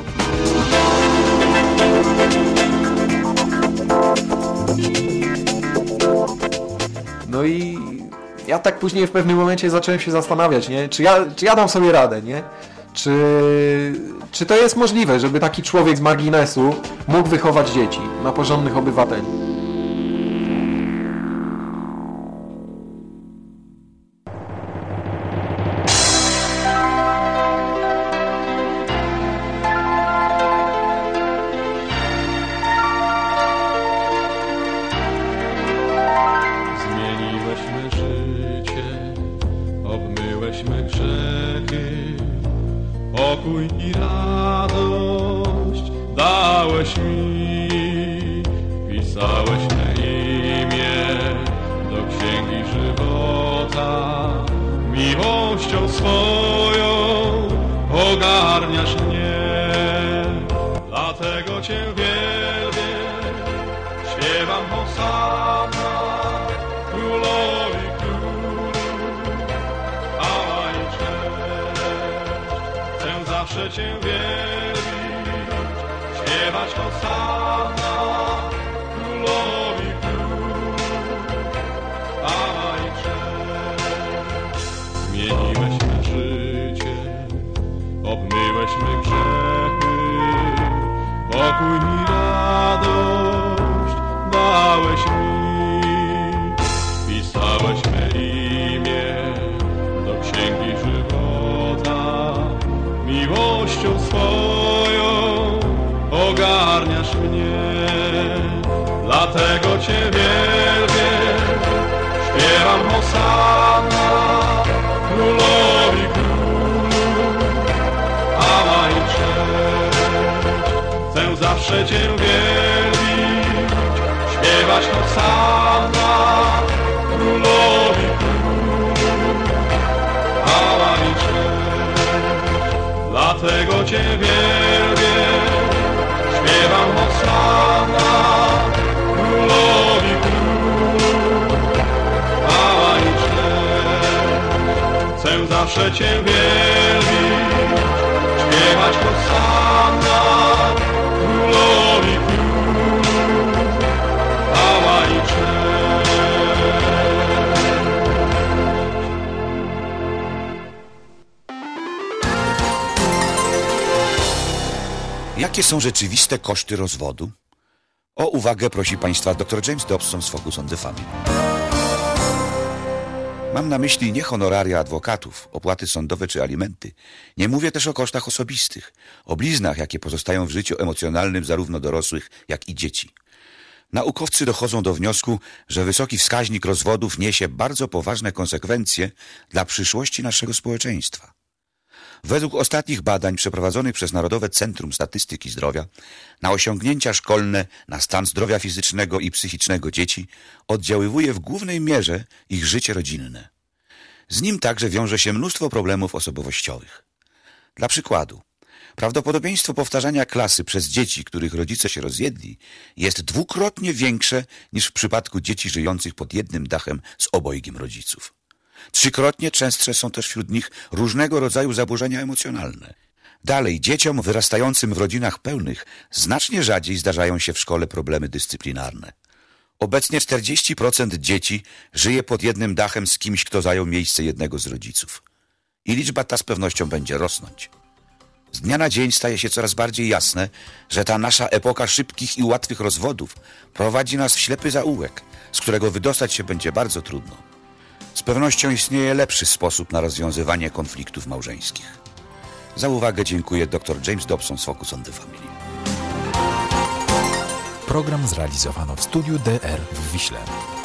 No i ja tak później w pewnym momencie zacząłem się zastanawiać, nie? Czy ja dam sobie radę, nie? Czy to jest możliwe, żeby taki człowiek z marginesu mógł wychować dzieci na porządnych obywateli? Zmieniłeś me życie, obmyłeś me grzechy, pokój i radość dałeś mi, wpisałeś me imię do księgi żywota, miłością swoją ogarniasz mnie, dlatego Cię wielbię, śpiewam hosanna, królowi królów, chwała i cześć. Chcę zawsze Cię wielbić, śpiewać hosanna, królowi królów, chwała i cześć. Zmieniłeś me życie, obmyłeś me grzechy, pokój i radość dałeś mi, wpisałeś me imię do księgi żywota, miłością swoją ogarniasz mnie. dlatego Cię wielbię. Śpiewam hosanna Królowi Królów, chwała i cześć. Chcę zawsze Cię wielbić, śpiewać hosanna Królowi Królów, chwała i cześć. Dlatego Cię wielbię, śpiewam hosanna Królowi Królów, chwała i cześć. Chcę zawsze Cię wielbić, śpiewać hosanna Królowi Królów, chwała i cześć. Jakie są rzeczywiste koszty rozwodu? O uwagę prosi Państwa dr James Dobson z Focus on the Family. Mam na myśli nie honoraria adwokatów, opłaty sądowe czy alimenty. Nie mówię też o kosztach osobistych, o bliznach, jakie pozostają w życiu emocjonalnym zarówno dorosłych, jak i dzieci. Naukowcy dochodzą do wniosku, że wysoki wskaźnik rozwodów niesie bardzo poważne konsekwencje dla przyszłości naszego społeczeństwa. Według ostatnich badań przeprowadzonych przez Narodowe Centrum Statystyki Zdrowia na osiągnięcia szkolne, na stan zdrowia fizycznego i psychicznego dzieci oddziaływuje w głównej mierze ich życie rodzinne. Z nim także wiąże się mnóstwo problemów osobowościowych. Dla przykładu, prawdopodobieństwo powtarzania klasy przez dzieci, których rodzice się rozwiedli, jest dwukrotnie większe niż w przypadku dzieci żyjących pod jednym dachem z obojgiem rodziców. Trzykrotnie częstsze są też wśród nich różnego rodzaju zaburzenia emocjonalne. Dalej, dzieciom wyrastającym w rodzinach pełnych znacznie rzadziej zdarzają się w szkole problemy dyscyplinarne. Obecnie 40% dzieci żyje pod jednym dachem z kimś, kto zajął miejsce jednego z rodziców. I liczba ta z pewnością będzie rosnąć. Z dnia na dzień staje się coraz bardziej jasne, że ta nasza epoka szybkich i łatwych rozwodów prowadzi nas w ślepy zaułek, z którego wydostać się będzie bardzo trudno. Z pewnością istnieje lepszy sposób na rozwiązywanie konfliktów małżeńskich. Za uwagę dziękuję dr James Dobson z Focus on the Family. Program zrealizowano w studiu DR w Wiśle.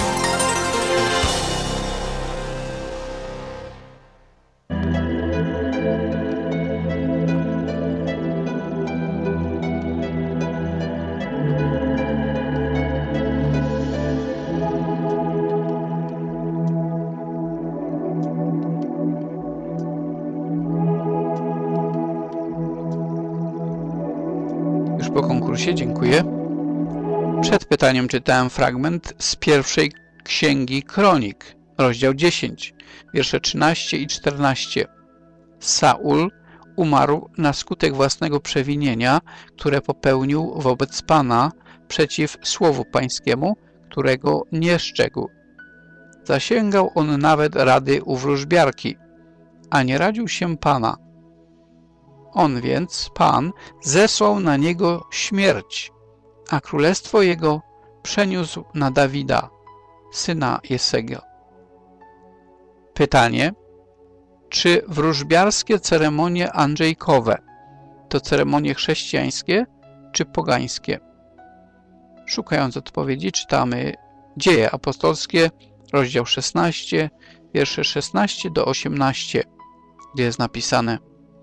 Po konkursie dziękuję. Przed pytaniem czytałem fragment z pierwszej Księgi Kronik, rozdział 10, wiersze 13 i 14. Saul umarł na skutek własnego przewinienia, które popełnił wobec Pana przeciw słowu pańskiemu, którego nie strzegł. Zasięgał on nawet rady u wróżbiarki, a nie radził się Pana. On więc, Pan, zesłał na niego śmierć, a królestwo jego przeniósł na Dawida, syna Jesego. Pytanie: czy wróżbiarskie ceremonie andrzejkowe to ceremonie chrześcijańskie czy pogańskie? Szukając odpowiedzi, czytamy Dzieje apostolskie, rozdział 16, wiersze 16 do 18, gdzie jest napisane: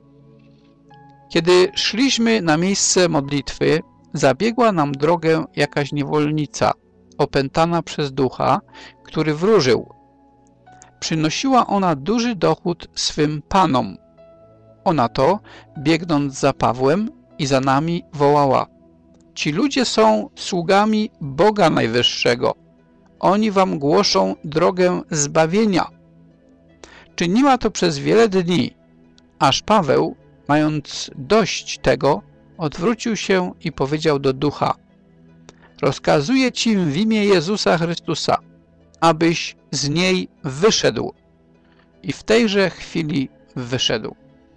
kiedy szliśmy na miejsce modlitwy, zabiegła nam drogę jakaś niewolnica, opętana przez ducha, który wróżył. Przynosiła ona duży dochód swym panom. Ona to, biegnąc za Pawłem i za nami, wołała: ci ludzie są sługami Boga Najwyższego. Oni wam głoszą drogę zbawienia. Czyniła to przez wiele dni, aż Paweł, mając dość tego, odwrócił się i powiedział do ducha: rozkazuję ci w imię Jezusa Chrystusa, abyś z niej wyszedł. I w tejże chwili wyszedł.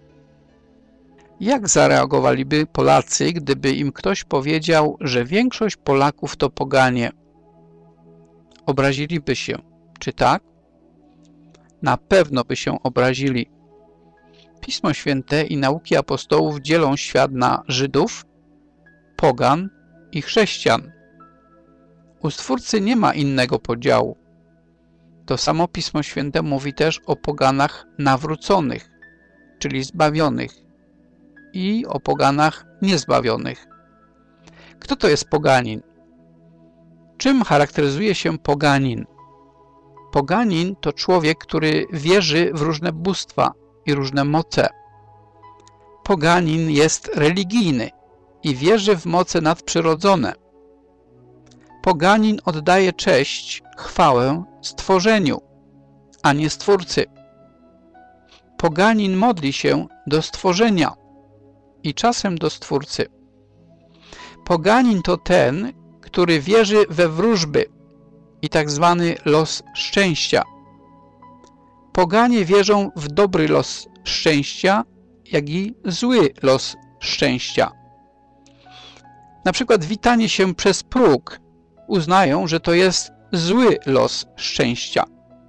Jak zareagowaliby Polacy, gdyby im ktoś powiedział, że większość Polaków to poganie? Obraziliby się, czy tak? Na pewno by się obrazili. Pismo Święte i nauki apostołów dzielą świat na Żydów, pogan i chrześcijan. U Stwórcy nie ma innego podziału. To samo Pismo Święte mówi też o poganach nawróconych, czyli zbawionych, i o poganach niezbawionych. Kto to jest poganin? Czym charakteryzuje się poganin? Poganin to człowiek, który wierzy w różne bóstwa i różne moce. Poganin jest religijny i wierzy w moce nadprzyrodzone. Poganin oddaje cześć, chwałę stworzeniu, a nie Stwórcy. Poganin modli się do stworzenia i czasem do Stwórcy. Poganin to ten, który wierzy we wróżby i tak zwany los szczęścia. Poganie wierzą w dobry los szczęścia, jak i zły los szczęścia. Na przykład witanie się przez próg uznają, że to jest zły los szczęścia.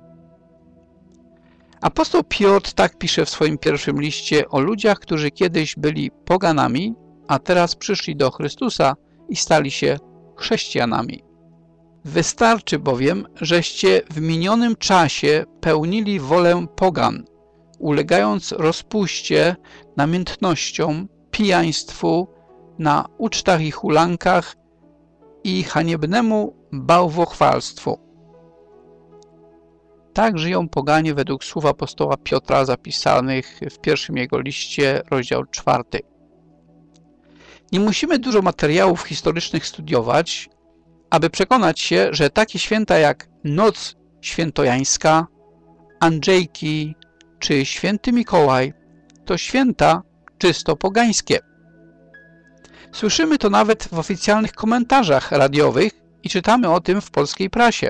Apostoł Piotr tak pisze w swoim pierwszym liście o ludziach, którzy kiedyś byli poganami, a teraz przyszli do Chrystusa i stali się chrześcijanami. Wystarczy bowiem, żeście w minionym czasie pełnili wolę pogan, ulegając rozpuście, namiętnościom, pijaństwu, na ucztach i hulankach i haniebnemu bałwochwalstwu. Tak żyją poganie według słów apostoła Piotra zapisanych w pierwszym jego liście, rozdział 4. Nie musimy dużo materiałów historycznych studiować, aby przekonać się, że takie święta jak Noc Świętojańska, Andrzejki czy Święty Mikołaj to święta czysto pogańskie. Słyszymy to nawet w oficjalnych komentarzach radiowych i czytamy o tym w polskiej prasie.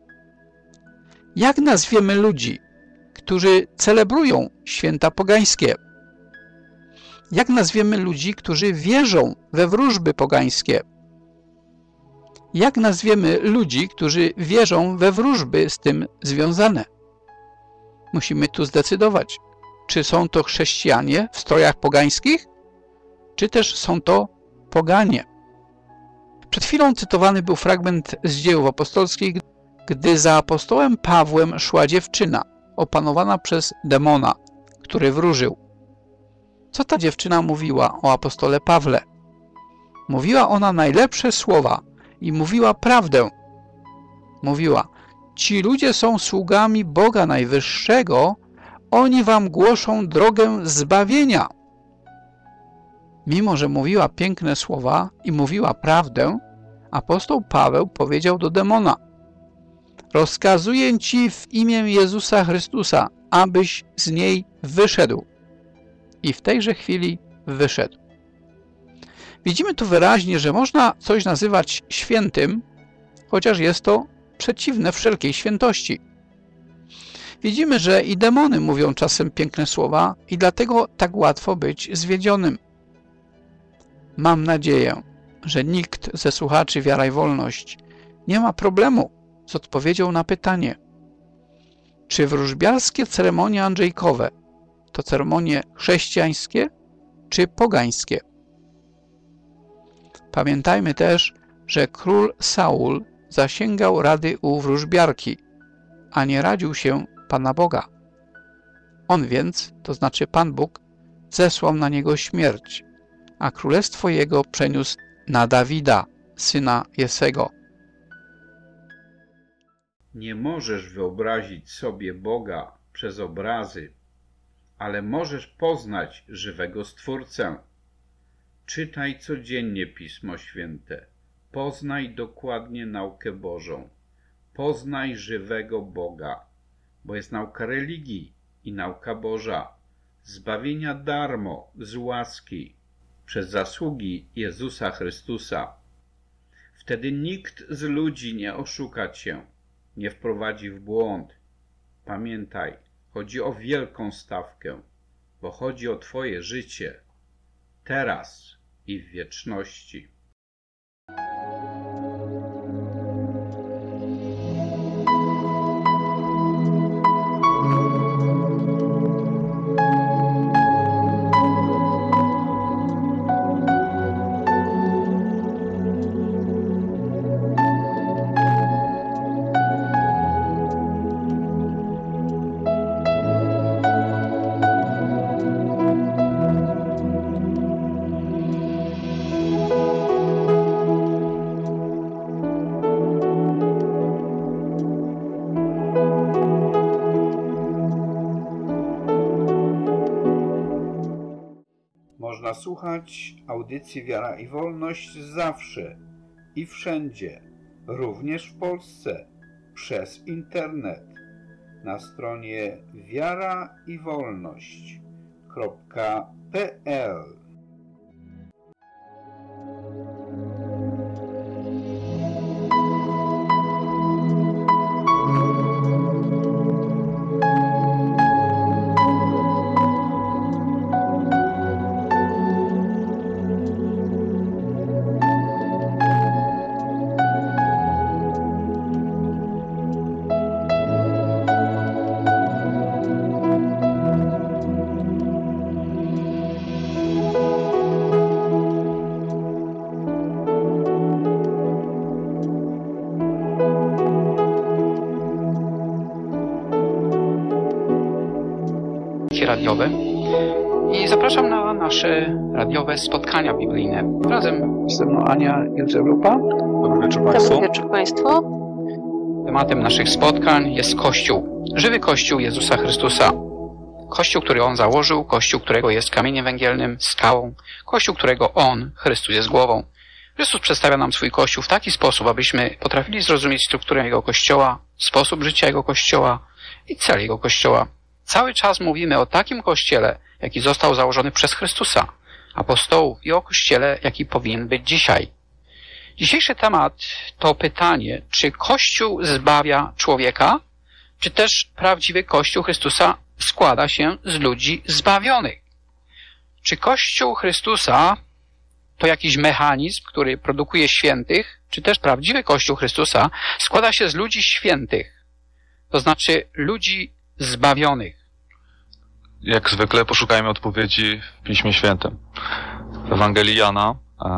Jak nazwiemy ludzi, którzy celebrują święta pogańskie? Jak nazwiemy ludzi, którzy wierzą we wróżby pogańskie? Jak nazwiemy ludzi, którzy wierzą we wróżby z tym związane? Musimy tu zdecydować, czy są to chrześcijanie w strojach pogańskich, czy też są to poganie. Przed chwilą cytowany był fragment z Dziejów Apostolskich, gdy za apostołem Pawłem szła dziewczyna, opanowana przez demona, który wróżył. Co ta dziewczyna mówiła o apostole Pawle? Mówiła ona najlepsze słowa i mówiła prawdę. Mówiła: ci ludzie są sługami Boga Najwyższego, oni wam głoszą drogę zbawienia. Mimo że mówiła piękne słowa i mówiła prawdę, apostoł Paweł powiedział do demona: rozkazuję ci w imię Jezusa Chrystusa, abyś z niej wyszedł. I w tejże chwili wyszedł. Widzimy tu wyraźnie, że można coś nazywać świętym, chociaż jest to przeciwne wszelkiej świętości. Widzimy, że i demony mówią czasem piękne słowa i dlatego tak łatwo być zwiedzionym. Mam nadzieję, że nikt ze słuchaczy Wiara i Wolność nie ma problemu z odpowiedzią na pytanie, czy wróżbiarskie ceremonie andrzejkowe to ceremonie chrześcijańskie czy pogańskie. Pamiętajmy też, że król Saul zasięgał rady u wróżbiarki, a nie radził się Pana Boga. On więc, to znaczy Pan Bóg, zesłał na niego śmierć, a królestwo jego przeniósł na Dawida, syna Jesego. Nie możesz wyobrazić sobie Boga przez obrazy, ale możesz poznać żywego Stwórcę. Czytaj codziennie Pismo Święte. Poznaj dokładnie naukę Bożą. Poznaj żywego Boga, bo jest nauka religii i nauka Boża, zbawienia darmo, z łaski, przez zasługi Jezusa Chrystusa. Wtedy nikt z ludzi nie oszuka cię, nie wprowadzi w błąd. Pamiętaj, chodzi o wielką stawkę, bo chodzi o twoje życie, teraz i w wieczności. Można słuchać audycji Wiara i Wolność zawsze i wszędzie, również w Polsce, przez internet na stronie wiaraiwolność.pl. Radiowe i zapraszam na nasze radiowe spotkania biblijne. Razem ze mną Ania Ilczewlupa. Dobry wieczór Państwu. Dobry wieczór Państwu. Tematem naszych spotkań jest Kościół. Żywy Kościół Jezusa Chrystusa. Kościół, który On założył, Kościół, którego jest kamieniem węgielnym, skałą, Kościół, którego On, Chrystus, jest głową. Chrystus przedstawia nam swój Kościół w taki sposób, abyśmy potrafili zrozumieć strukturę Jego Kościoła, sposób życia Jego Kościoła i cel Jego Kościoła. Cały czas mówimy o takim Kościele, jaki został założony przez Chrystusa, apostołów i o Kościele, jaki powinien być dzisiaj. Dzisiejszy temat to pytanie, czy Kościół zbawia człowieka, czy też prawdziwy Kościół Chrystusa składa się z ludzi zbawionych. Czy Kościół Chrystusa to jakiś mechanizm, który produkuje świętych, czy też prawdziwy Kościół Chrystusa składa się z ludzi świętych, to znaczy ludzi zbawionych. Jak zwykle poszukajmy odpowiedzi w Piśmie Świętym. W Ewangelii Jana,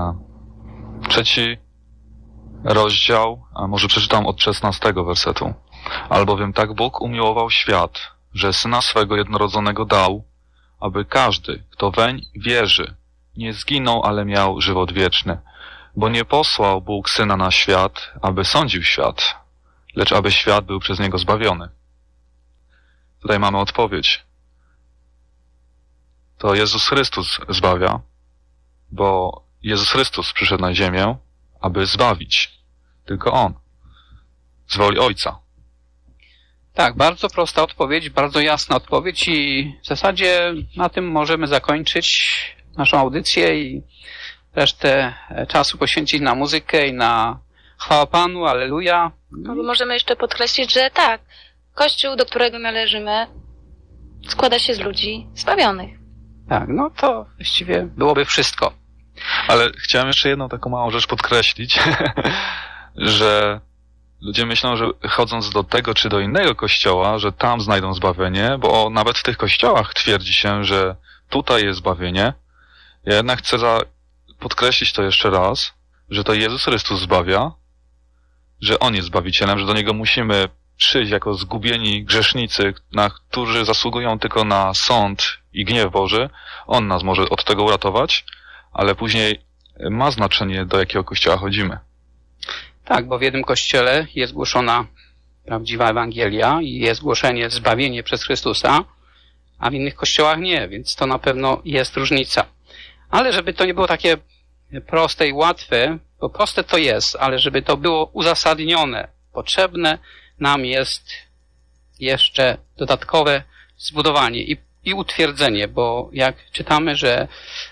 3 rozdział, a może przeczytam od 16 wersetu. Albowiem tak Bóg umiłował świat, że Syna swego jednorodzonego dał, aby każdy, kto weń wierzy, nie zginął, ale miał żywot wieczny. Bo nie posłał Bóg Syna na świat, aby sądził świat, lecz aby świat był przez Niego zbawiony. Tutaj mamy odpowiedź. To Jezus Chrystus zbawia, bo Jezus Chrystus przyszedł na ziemię, aby zbawić. Tylko On. Z woli Ojca. Tak, bardzo prosta odpowiedź, bardzo jasna odpowiedź i w zasadzie na tym możemy zakończyć naszą audycję i resztę czasu poświęcić na muzykę i na chwała Panu, alleluja. No, możemy jeszcze podkreślić, że tak, Kościół, do którego należymy, składa się z ludzi zbawionych. Tak, no to właściwie byłoby wszystko. Ale chciałem jeszcze jedną taką małą rzecz podkreślić, że ludzie myślą, że chodząc do tego czy do innego kościoła, że tam znajdą zbawienie, bo nawet w tych kościołach twierdzi się, że tutaj jest zbawienie. Ja jednak chcę podkreślić to jeszcze raz, że to Jezus Chrystus zbawia, że On jest Zbawicielem, że do Niego musimy przyjść jako zgubieni grzesznicy, którzy zasługują tylko na sąd i gniew Boży. On nas może od tego uratować, ale później ma znaczenie, do jakiego kościoła chodzimy. Tak, bo w jednym kościele jest głoszona prawdziwa Ewangelia i jest głoszenie zbawienie przez Chrystusa, a w innych kościołach nie, więc to na pewno jest różnica. Ale żeby to nie było takie proste i łatwe, bo proste to jest, ale żeby to było uzasadnione, potrzebne nam jest jeszcze dodatkowe zbudowanie i utwierdzenie, bo jak czytamy, że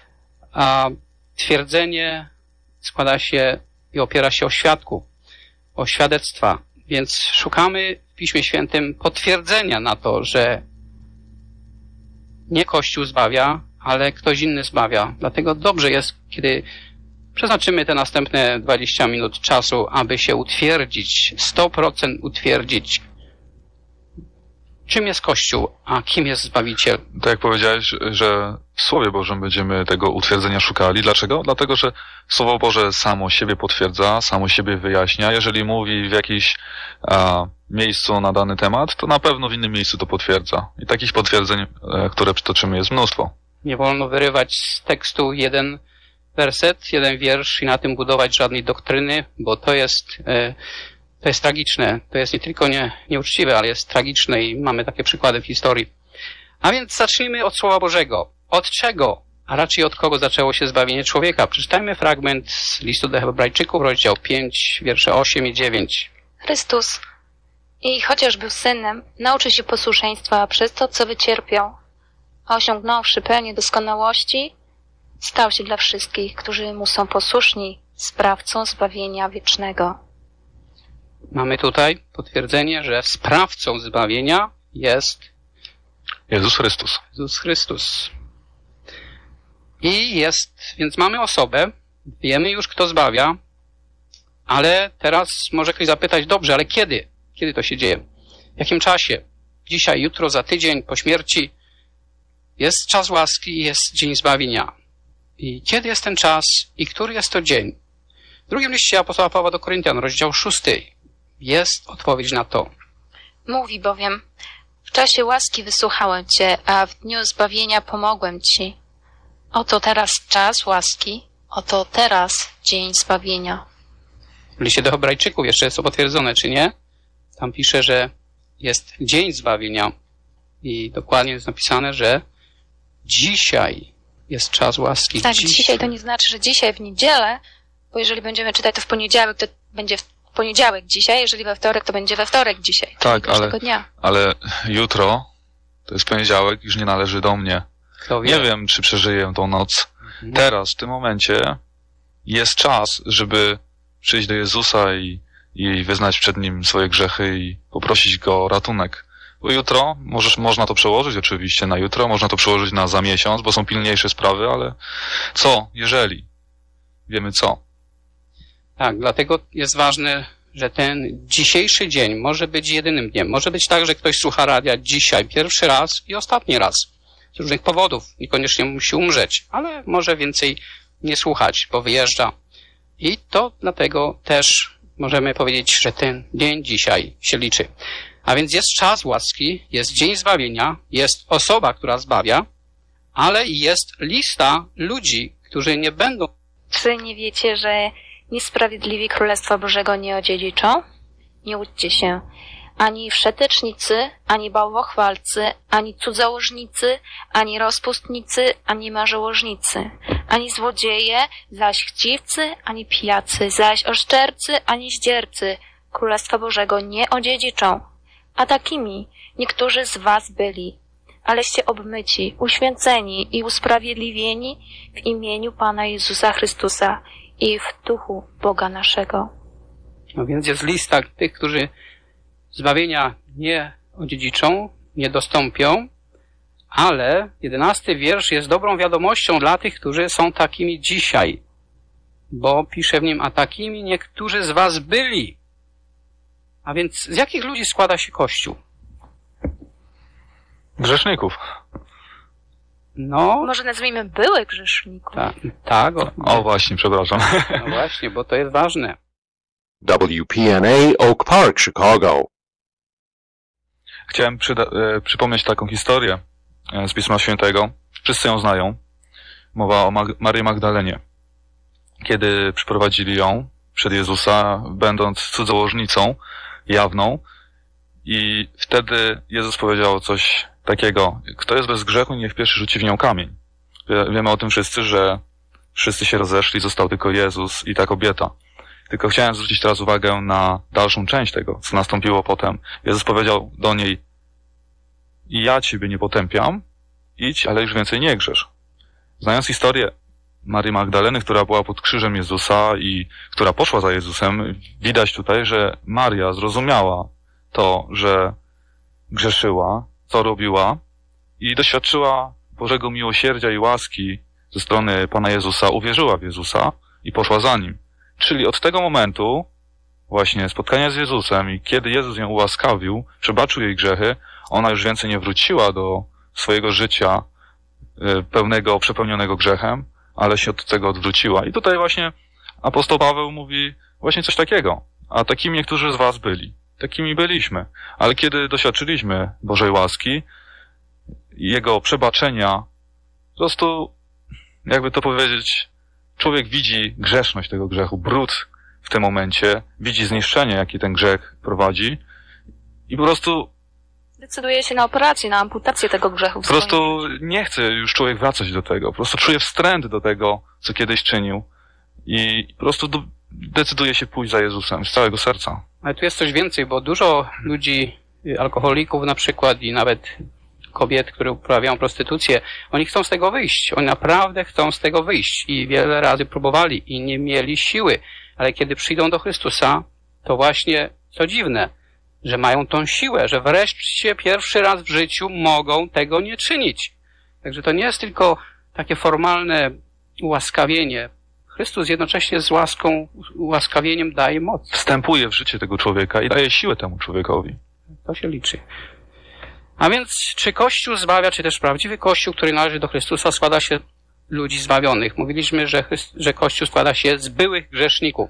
twierdzenie składa się i opiera się o świadku, o świadectwa, więc szukamy w Piśmie Świętym potwierdzenia na to, że nie Kościół zbawia, ale ktoś inny zbawia. Dlatego dobrze jest, kiedy przeznaczymy te następne 20 minut czasu, aby się utwierdzić, 100% utwierdzić, czym jest Kościół, a kim jest Zbawiciel. Tak jak powiedziałeś, że w Słowie Bożym będziemy tego utwierdzenia szukali. Dlaczego? Dlatego, że Słowo Boże samo siebie potwierdza, samo siebie wyjaśnia. Jeżeli mówi w jakimś miejscu na dany temat, to na pewno w innym miejscu to potwierdza. I takich potwierdzeń, które przytoczymy, jest mnóstwo. Nie wolno wyrywać z tekstu jeden werset, jeden wiersz i na tym budować żadnej doktryny, bo to jest tragiczne. To jest nie tylko nieuczciwe, ale jest tragiczne i mamy takie przykłady w historii. A więc zacznijmy od Słowa Bożego. Od czego a raczej od kogo zaczęło się zbawienie człowieka. Przeczytajmy fragment z listu do Hebrajczyków, rozdział 5, wiersze 8 i 9. Chrystus, i chociaż był synem, nauczył się posłuszeństwa przez to, co wycierpiał, a osiągnąwszy pełnię doskonałości, stał się dla wszystkich, którzy mu są posłuszni, sprawcą zbawienia wiecznego. Mamy tutaj potwierdzenie, że sprawcą zbawienia jest Jezus Chrystus. Jezus Chrystus. Więc mamy osobę, wiemy już, kto zbawia, ale teraz może ktoś zapytać, dobrze, ale kiedy? Kiedy to się dzieje? W jakim czasie? Dzisiaj, jutro, za tydzień, po śmierci? Jest czas łaski i jest dzień zbawienia. I kiedy jest ten czas i który jest to dzień? W drugim liście apostoła Pawła do Koryntian, rozdział 6, jest odpowiedź na to. Mówi bowiem, w czasie łaski wysłuchałem Cię, a w dniu zbawienia pomogłem Ci. Oto teraz czas łaski, oto teraz dzień zbawienia. W liście do Hebrajczyków jeszcze jest to potwierdzone, czy nie? Tam pisze, że jest dzień zbawienia i dokładnie jest napisane, że dzisiaj jest czas łaski. Tak, dzisiaj to nie znaczy, że dzisiaj w niedzielę, bo jeżeli będziemy czytać to w poniedziałek, to będzie w poniedziałek dzisiaj, jeżeli we wtorek, to będzie we wtorek dzisiaj. Tak, dnia. ale jutro, to jest poniedziałek, już nie należy do mnie. Nie wiem, czy przeżyję tą noc. Teraz, w tym momencie jest czas, żeby przyjść do Jezusa i wyznać przed Nim swoje grzechy i poprosić Go o ratunek. Bo jutro, można to przełożyć oczywiście na jutro, można to przełożyć na za miesiąc, bo są pilniejsze sprawy, ale co, jeżeli? Wiemy co. Tak, dlatego jest ważne, że ten dzisiejszy dzień może być jedynym dniem. Może być tak, że ktoś słucha radia dzisiaj pierwszy raz i ostatni raz. Z różnych powodów. Niekoniecznie musi umrzeć, ale może więcej nie słuchać, bo wyjeżdża. I to dlatego też możemy powiedzieć, że ten dzień dzisiaj się liczy. A więc jest czas łaski, jest dzień zbawienia, jest osoba, która zbawia, ale jest lista ludzi, którzy nie będą... Czy nie wiecie, że niesprawiedliwi Królestwa Bożego nie odziedziczą? Nie łudźcie się. Ani wszetecznicy, ani bałwochwalcy, ani cudzołożnicy, ani rozpustnicy, ani marzołożnicy, ani złodzieje, zaś chciwcy, ani pijacy, zaś oszczercy, ani zdziercy Królestwa Bożego nie odziedziczą. A takimi niektórzy z was byli, aleście obmyci, uświęceni i usprawiedliwieni w imieniu Pana Jezusa Chrystusa i w duchu Boga naszego. No więc jest lista tych, którzy zbawienia nie odziedziczą, nie dostąpią, ale 11 wiersz jest dobrą wiadomością dla tych, którzy są takimi dzisiaj, bo pisze w nim, a takimi niektórzy z was byli. A więc z jakich ludzi składa się Kościół? Grzeszników. No. Może nazwijmy byłych grzeszników. Tak. O właśnie, przepraszam. No właśnie, bo to jest ważne. WPNA Oak Park, Chicago. Chciałem przypomnieć taką historię z Pisma Świętego. Wszyscy ją znają. Mowa o Maryi Magdalenie. Kiedy przyprowadzili ją przed Jezusa, będąc cudzołożnicą jawną, i wtedy Jezus powiedział coś takiego: kto jest bez grzechu, niech pierwszy rzuci w nią kamień. Wiemy o tym wszyscy, że wszyscy się rozeszli, został tylko Jezus i ta kobieta. Tylko chciałem zwrócić teraz uwagę na dalszą część tego, co nastąpiło potem. Jezus powiedział do niej: i ja ciebie nie potępiam, idź, ale już więcej nie grzesz. Znając historię Maryi Magdaleny, która była pod krzyżem Jezusa i która poszła za Jezusem, widać tutaj, że Maria zrozumiała to, że grzeszyła, co robiła, i doświadczyła Bożego miłosierdzia i łaski ze strony Pana Jezusa, uwierzyła w Jezusa i poszła za Nim. Czyli od tego momentu właśnie spotkania z Jezusem i kiedy Jezus ją ułaskawił, przebaczył jej grzechy, ona już więcej nie wróciła do swojego życia pełnego, przepełnionego grzechem, ale się od tego odwróciła. I tutaj właśnie apostoł Paweł mówi właśnie coś takiego. A takimi niektórzy z was byli. Takimi byliśmy. Ale kiedy doświadczyliśmy Bożej łaski, Jego przebaczenia, po prostu, jakby to powiedzieć, człowiek widzi grzeszność tego grzechu, brud w tym momencie, widzi zniszczenie, jakie ten grzech prowadzi, i po prostu Decyduje się na operację, na amputację tego grzechu. Po prostu nie chce już człowiek wracać do tego. Po prostu czuje wstręt do tego, co kiedyś czynił. I po prostu decyduje się pójść za Jezusem z całego serca. Ale tu jest coś więcej, bo dużo ludzi, alkoholików na przykład i nawet kobiet, które uprawiają prostytucję, oni chcą z tego wyjść. Oni naprawdę chcą z tego wyjść. I wiele razy próbowali i nie mieli siły. Ale kiedy przyjdą do Chrystusa, to właśnie, co dziwne, że mają tą siłę, że wreszcie pierwszy raz w życiu mogą tego nie czynić. Także to nie jest tylko takie formalne ułaskawienie. Chrystus jednocześnie z łaską, ułaskawieniem daje moc. Wstępuje w życie tego człowieka i daje siłę temu człowiekowi. To się liczy. A więc czy Kościół zbawia, czy też prawdziwy Kościół, który należy do Chrystusa, składa się ludzi zbawionych? Mówiliśmy, że Kościół składa się z byłych grzeszników.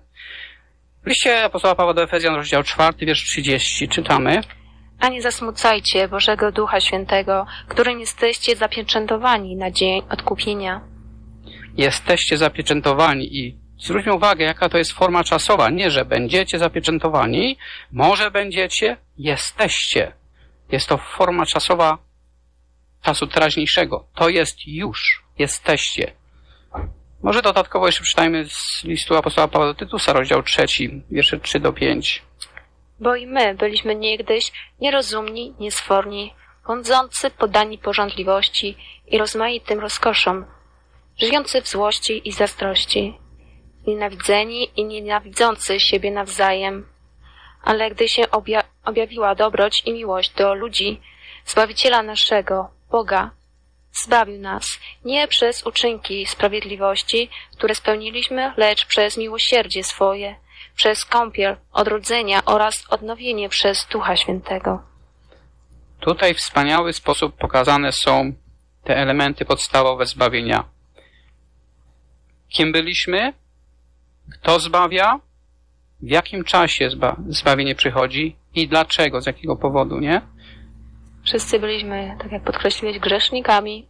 W liście apostoła Pawła do Efezjan, rozdział 4, wiersz 30, czytamy: A nie zasmucajcie Bożego Ducha Świętego, którym jesteście zapieczętowani na dzień odkupienia. Jesteście zapieczętowani i zwróćmy uwagę, jaka to jest forma czasowa. Nie, że będziecie zapieczętowani, może będziecie, jesteście. Jest to forma czasowa czasu teraźniejszego. To jest już, jesteście. Może dodatkowo jeszcze przeczytajmy z listu apostoła Pawła do Tytusa, rozdział 3, wiersze 3 do 5. Bo i my byliśmy niegdyś nierozumni, niesforni, błądzący, poddani pożądliwości i rozmaitym rozkoszom, żyjący w złości i zazdrości, nienawidzeni i nienawidzący siebie nawzajem. Ale gdy się objawiła dobroć i miłość do ludzi, Zbawiciela naszego, Boga, zbawił nas nie przez uczynki sprawiedliwości, które spełniliśmy, lecz przez miłosierdzie swoje, przez kąpiel odrodzenia oraz odnowienie przez Ducha Świętego. Tutaj w wspaniały sposób pokazane są te elementy podstawowe zbawienia. Kim byliśmy? Kto zbawia? W jakim czasie zbawienie przychodzi? I dlaczego? Z jakiego powodu, nie? Wszyscy byliśmy, tak jak podkreśliłeś, grzesznikami.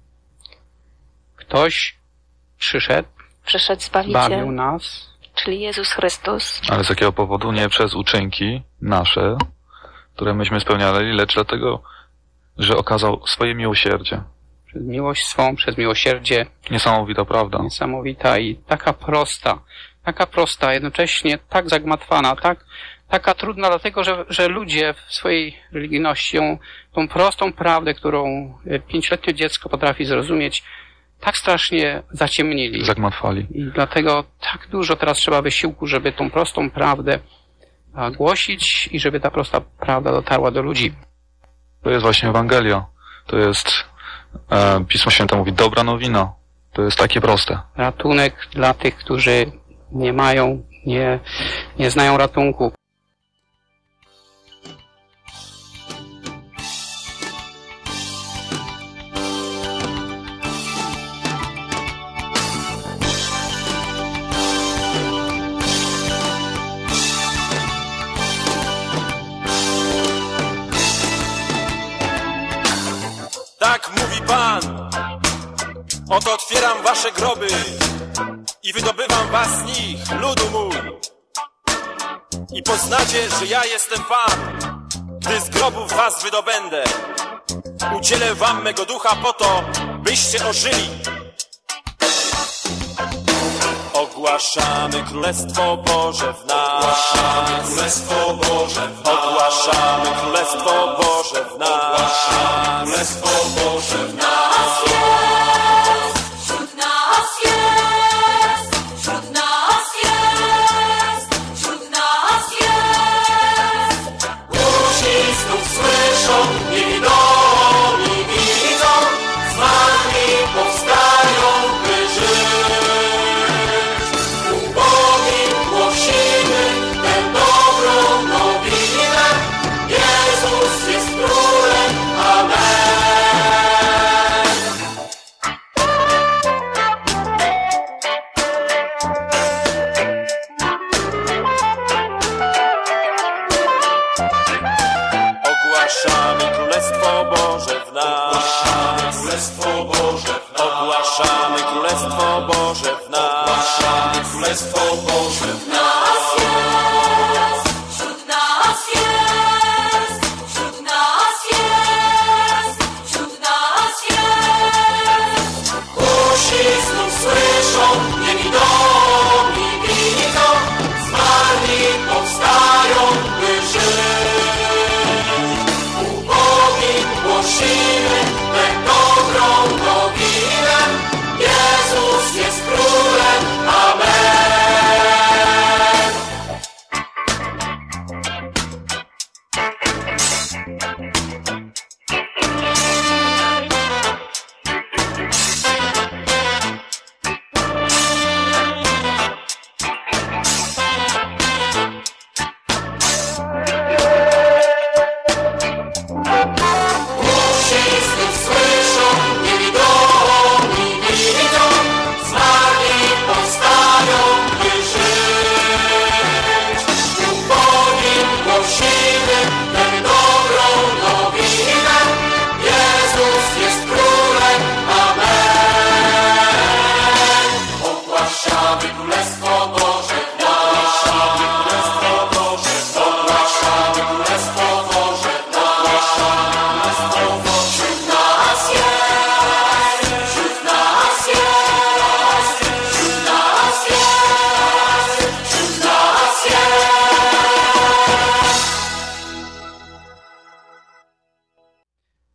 Ktoś przyszedł, Zbawiciel, zbawił nas. Czyli Jezus Chrystus. Ale z jakiego powodu? Nie przez uczynki nasze, które myśmy spełniali, lecz dlatego, że okazał swoje miłosierdzie. Przez miłość swą, przez miłosierdzie. Niesamowita prawda. Niesamowita i taka prosta, jednocześnie tak zagmatwana, taka trudna, dlatego, że ludzie w swojej religijności tą prostą prawdę, którą 5-letnie dziecko potrafi zrozumieć, tak strasznie zaciemnili. Zagmatwali. I dlatego tak dużo teraz trzeba wysiłku, żeby tą prostą prawdę głosić i żeby ta prosta prawda dotarła do ludzi. To jest właśnie Ewangelia. To jest, Pismo Święte mówi, dobra nowina. To jest takie proste. Ratunek dla tych, którzy nie mają, nie znają ratunku. Tak mówi Pan, oto otwieram wasze groby i wydobywam was z nich, ludu mój. I poznacie, że ja jestem Pan, gdy z grobów was wydobędę. Udzielę wam mego ducha po to, byście ożyli. Ogłaszamy Królestwo Boże w nas. Ogłaszamy Królestwo Boże w nas. Ogłaszamy Królestwo Boże w nas. Ogłaszamy Królestwo Boże w nas. Wśród nas jest, wśród nas jest, wśród nas jest. Głusi znów słyszą, niewidomi widzą, zmarli powstają, by żyć. Ubogim głosimy tę dobrą nowinę. Jezus jest Królem. Amen. Ogłaszamy Królestwo Boże w nas. Ogłaszamy Królestwo Boże w nas. Ogłaszamy Królestwo Boże w nas. Ogłaszamy Królestwo Boże w nas. Wśród nas jest, wśród nas jest, wśród nas jest.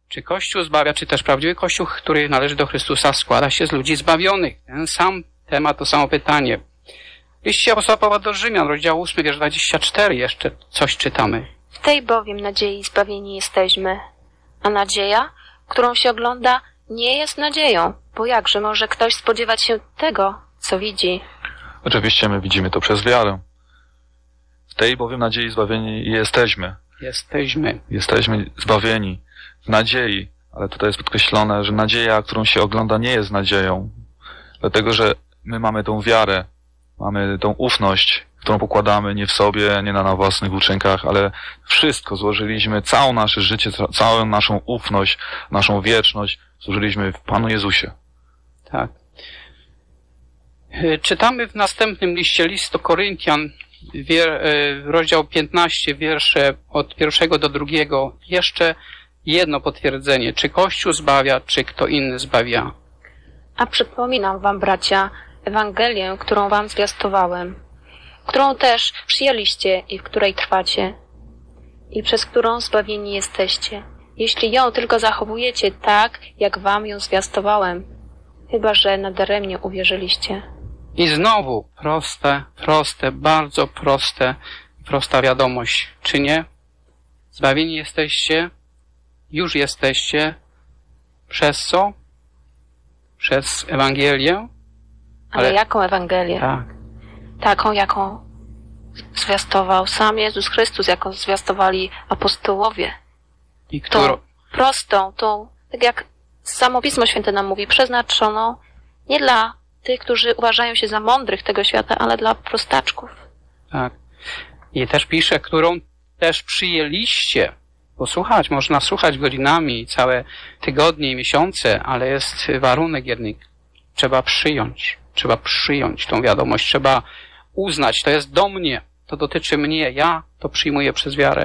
Czy Kościół zbawia, czy też prawdziwy Kościół, który należy do Chrystusa, składa się z ludzi zbawionych? Ten sam temat, to samo pytanie. W liście apostoła Pawła do Rzymian, rozdział 8, wiersz 24, jeszcze coś czytamy. W tej bowiem nadziei zbawieni jesteśmy, a nadzieja, którą się ogląda, nie jest nadzieją, bo jakże może ktoś spodziewać się tego, co widzi? Oczywiście my widzimy to przez wiarę. W tej bowiem nadziei zbawieni jesteśmy. Jesteśmy zbawieni w nadziei, ale tutaj jest podkreślone, że nadzieja, którą się ogląda, nie jest nadzieją. Dlatego, że my mamy tą wiarę, mamy tą ufność, którą pokładamy nie w sobie, nie na własnych uczynkach, ale wszystko złożyliśmy, całe nasze życie, całą naszą ufność, naszą wieczność złożyliśmy w Panu Jezusie. Tak. Czytamy w następnym liście, list do Koryntian, rozdział 15, wiersze od 1 do 2, jeszcze jedno potwierdzenie, czy Kościół zbawia, czy kto inny zbawia. A przypominam wam, bracia, Ewangelię, którą wam zwiastowałem, którą też przyjęliście i w której trwacie, i przez którą zbawieni jesteście, jeśli ją tylko zachowujecie tak, jak wam ją zwiastowałem, chyba że nadaremnie uwierzyliście. I znowu bardzo prosta wiadomość, czy nie? Zbawieni jesteście, już jesteście, przez co? Przez Ewangelię. Ale jaką Ewangelię? Tak. Taką, jaką zwiastował sam Jezus Chrystus, jaką zwiastowali apostołowie. I którą? Prostą, tą, tak jak samo Pismo Święte nam mówi, przeznaczoną nie dla tych, którzy uważają się za mądrych tego świata, ale dla prostaczków. Tak. I też pisze, którą też przyjęliście. Posłuchać, można słuchać godzinami, całe tygodnie i miesiące, ale jest warunek jednak. Trzeba przyjąć tą wiadomość, trzeba uznać, to jest do mnie, to dotyczy mnie, ja to przyjmuję przez wiarę.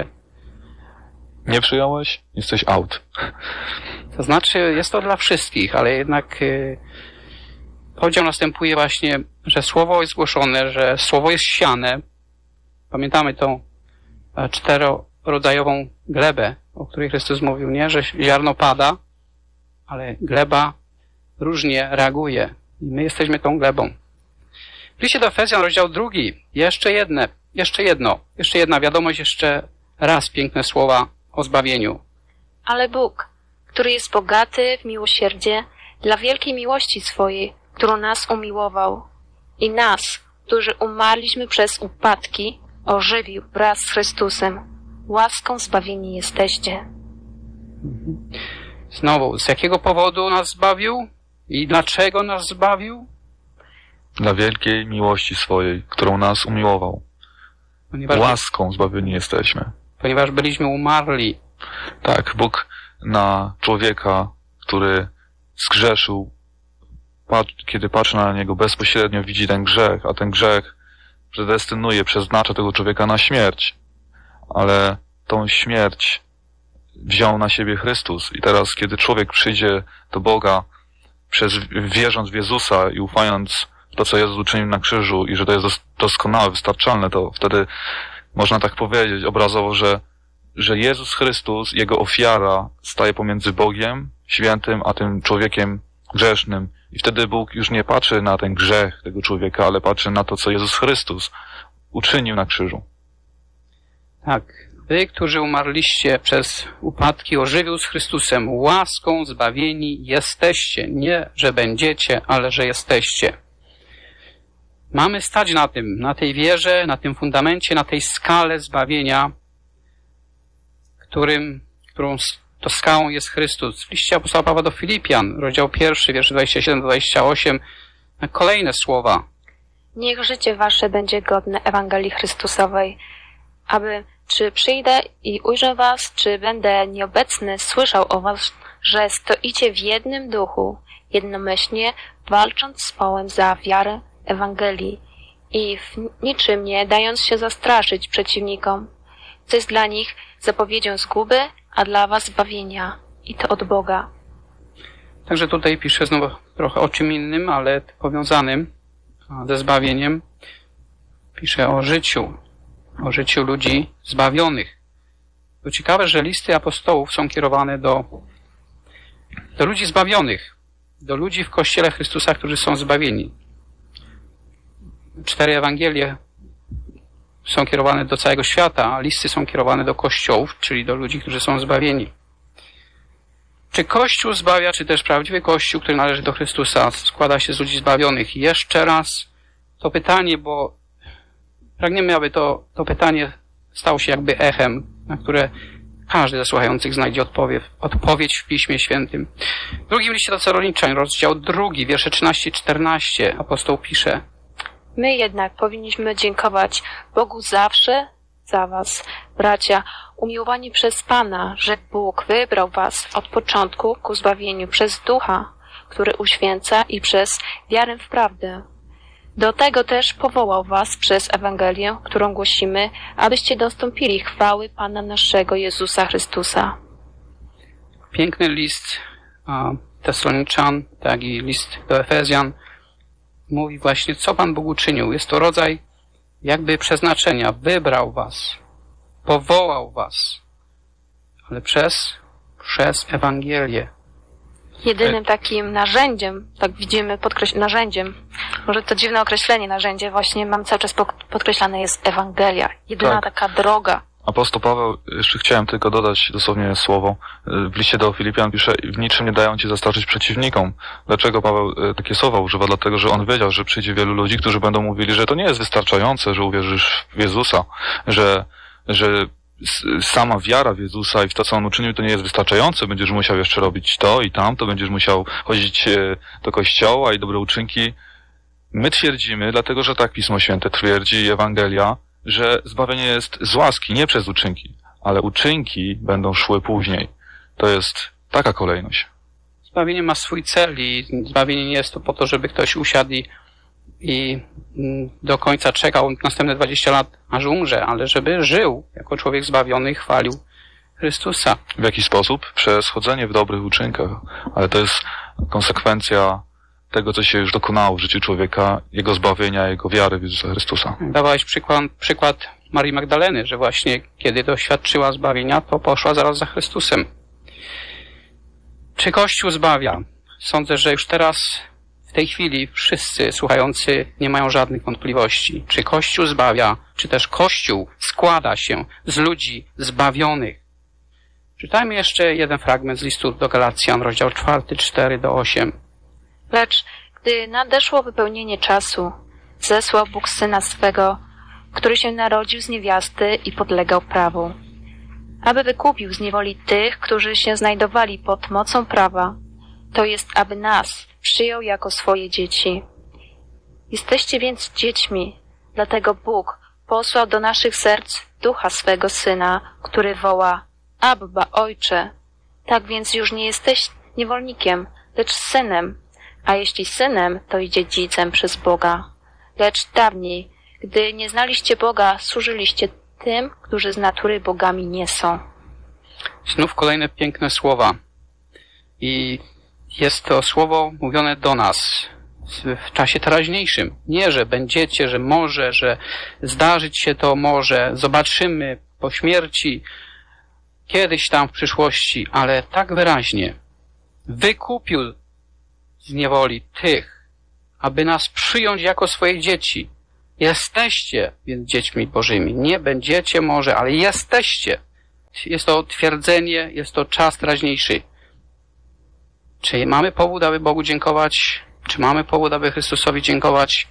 Nie przyjąłeś? Jesteś out. To znaczy, jest to dla wszystkich, ale jednak podział następuje właśnie, że słowo jest głoszone, że słowo jest siane. Pamiętamy tą czterorodzajową glebę, o której Chrystus mówił, nie? Że ziarno pada, ale gleba różnie reaguje. I my jesteśmy tą glebą. W liście do Efezjan, rozdział 2, jeszcze jedna wiadomość, jeszcze raz piękne słowa o zbawieniu. Ale Bóg, który jest bogaty w miłosierdzie, dla wielkiej miłości swojej, którą nas umiłował i nas, którzy umarliśmy przez upadki, ożywił wraz z Chrystusem. Łaską zbawieni jesteście. Znowu, z jakiego powodu nas zbawił? I dlaczego nas zbawił? Dla wielkiej miłości swojej, którą nas umiłował. Łaską zbawieni jesteśmy. Ponieważ byliśmy umarli. Tak, Bóg na człowieka, który zgrzeszył, kiedy patrzy na niego bezpośrednio, widzi ten grzech, a ten grzech przeznacza tego człowieka na śmierć. Ale tą śmierć wziął na siebie Chrystus. I teraz, kiedy człowiek przyjdzie do Boga, wierząc w Jezusa i ufając w to, co Jezus uczynił na krzyżu i że to jest doskonałe, wystarczalne, to wtedy można tak powiedzieć obrazowo, że Jezus Chrystus, Jego ofiara staje pomiędzy Bogiem świętym, a tym człowiekiem grzesznym. I wtedy Bóg już nie patrzy na ten grzech tego człowieka, ale patrzy na to, co Jezus Chrystus uczynił na krzyżu. Tak. Wy, którzy umarliście przez upadki, ożywił z Chrystusem. Łaską zbawieni jesteście. Nie, że będziecie, ale że jesteście. Mamy stać na tym, na tej wierze, na tym fundamencie, na tej skale zbawienia, którą to skałą jest Chrystus. W liście apostoła Pawła do Filipian, rozdział 1, wiersze 27-28, kolejne słowa. Niech życie wasze będzie godne Ewangelii Chrystusowej, aby czy przyjdę i ujrzę was, czy będę nieobecny, słyszał o was, że stoicie w jednym duchu, jednomyślnie, walcząc z Pawłem za wiarę Ewangelii i w niczym nie dając się zastraszyć przeciwnikom, co jest dla nich zapowiedzią zguby, a dla was zbawienia, i to od Boga. Także tutaj pisze znowu trochę o czym innym, ale powiązanym ze zbawieniem. Pisze o życiu ludzi zbawionych. To ciekawe, że listy apostołów są kierowane do do ludzi zbawionych, do ludzi w Kościele Chrystusa, którzy są zbawieni. 4 Ewangelie są kierowane do całego świata, a listy są kierowane do kościołów, czyli do ludzi, którzy są zbawieni. Czy Kościół zbawia, czy też prawdziwy Kościół, który należy do Chrystusa, składa się z ludzi zbawionych? Jeszcze raz to pytanie, bo pragniemy, aby to pytanie stało się jakby echem, na które każdy ze słuchających znajdzie odpowiedź w Piśmie Świętym. W drugim liście do Tesaloniczan, rozdział 2, wiersze 13-14, apostoł pisze: My jednak powinniśmy dziękować Bogu zawsze za was, bracia, umiłowani przez Pana, że Bóg wybrał was od początku ku zbawieniu przez Ducha, który uświęca, i przez wiarę w prawdę. Do tego też powołał was przez Ewangelię, którą głosimy, abyście dostąpili chwały Pana naszego Jezusa Chrystusa. Piękny list Tesaloniczan, tak i list do Efezjan mówi właśnie, co Pan Bóg uczynił. Jest to rodzaj jakby przeznaczenia. Wybrał was, powołał was, ale przez Ewangelię. Jedynym takim narzędziem, tak widzimy, narzędziem, może to dziwne określenie, narzędzie, właśnie mam cały czas podkreślane, jest Ewangelia. Jedyna taka droga. Apostoł Paweł, jeszcze chciałem tylko dodać dosłownie słowo. W liście do Filipian pisze: w niczym nie dają ci zastraszyć przeciwnikom. Dlaczego Paweł takie słowa używa? Dlatego, że on wiedział, że przyjdzie wielu ludzi, którzy będą mówili, że to nie jest wystarczające, że uwierzysz w Jezusa, że sama wiara w Jezusa i w to, co On uczynił, to nie jest wystarczające. Będziesz musiał jeszcze robić to i tamto, będziesz musiał chodzić do kościoła i dobre uczynki. My twierdzimy, dlatego że tak Pismo Święte twierdzi i Ewangelia, że zbawienie jest z łaski, nie przez uczynki, ale uczynki będą szły później. To jest taka kolejność. Zbawienie ma swój cel i zbawienie nie jest to po to, żeby ktoś usiadł i do końca czekał następne 20 lat, aż umrze, ale żeby żył jako człowiek zbawiony i chwalił Chrystusa. W jaki sposób? Przez chodzenie w dobrych uczynkach, ale to jest konsekwencja tego, co się już dokonało w życiu człowieka, jego zbawienia, jego wiary w Jezusa Chrystusa. Dawałeś przykład Marii Magdaleny, że właśnie kiedy doświadczyła zbawienia, to poszła zaraz za Chrystusem. Czy Kościół zbawia? Sądzę, że już teraz, w tej chwili, wszyscy słuchający nie mają żadnych wątpliwości. Czy Kościół zbawia, czy też Kościół składa się z ludzi zbawionych? Czytajmy jeszcze jeden fragment z listu do Galacjan, rozdział 4, 4-8. Lecz gdy nadeszło wypełnienie czasu, zesłał Bóg Syna swego, który się narodził z niewiasty i podlegał prawu, aby wykupił z niewoli tych, którzy się znajdowali pod mocą prawa, to jest, aby nas przyjął jako swoje dzieci. Jesteście więc dziećmi, dlatego Bóg posłał do naszych serc Ducha swego Syna, który woła: Abba, Ojcze. Tak więc już nie jesteś niewolnikiem, lecz synem, a jeśli synem, to i dziedzicem przez Boga. Lecz dawniej, gdy nie znaliście Boga, służyliście tym, którzy z natury bogami nie są. Znów kolejne piękne słowa. I jest to słowo mówione do nas w czasie teraźniejszym. Nie, że będziecie, że może, że zdarzyć się to może, zobaczymy po śmierci, kiedyś tam w przyszłości, ale tak wyraźnie. Wykupił z niewoli tych, aby nas przyjąć jako swoje dzieci. Jesteście więc dziećmi Bożymi. Nie będziecie może, ale jesteście. Jest to twierdzenie, jest to czas teraźniejszy. Czy mamy powód, aby Bogu dziękować? Czy mamy powód, aby Chrystusowi dziękować?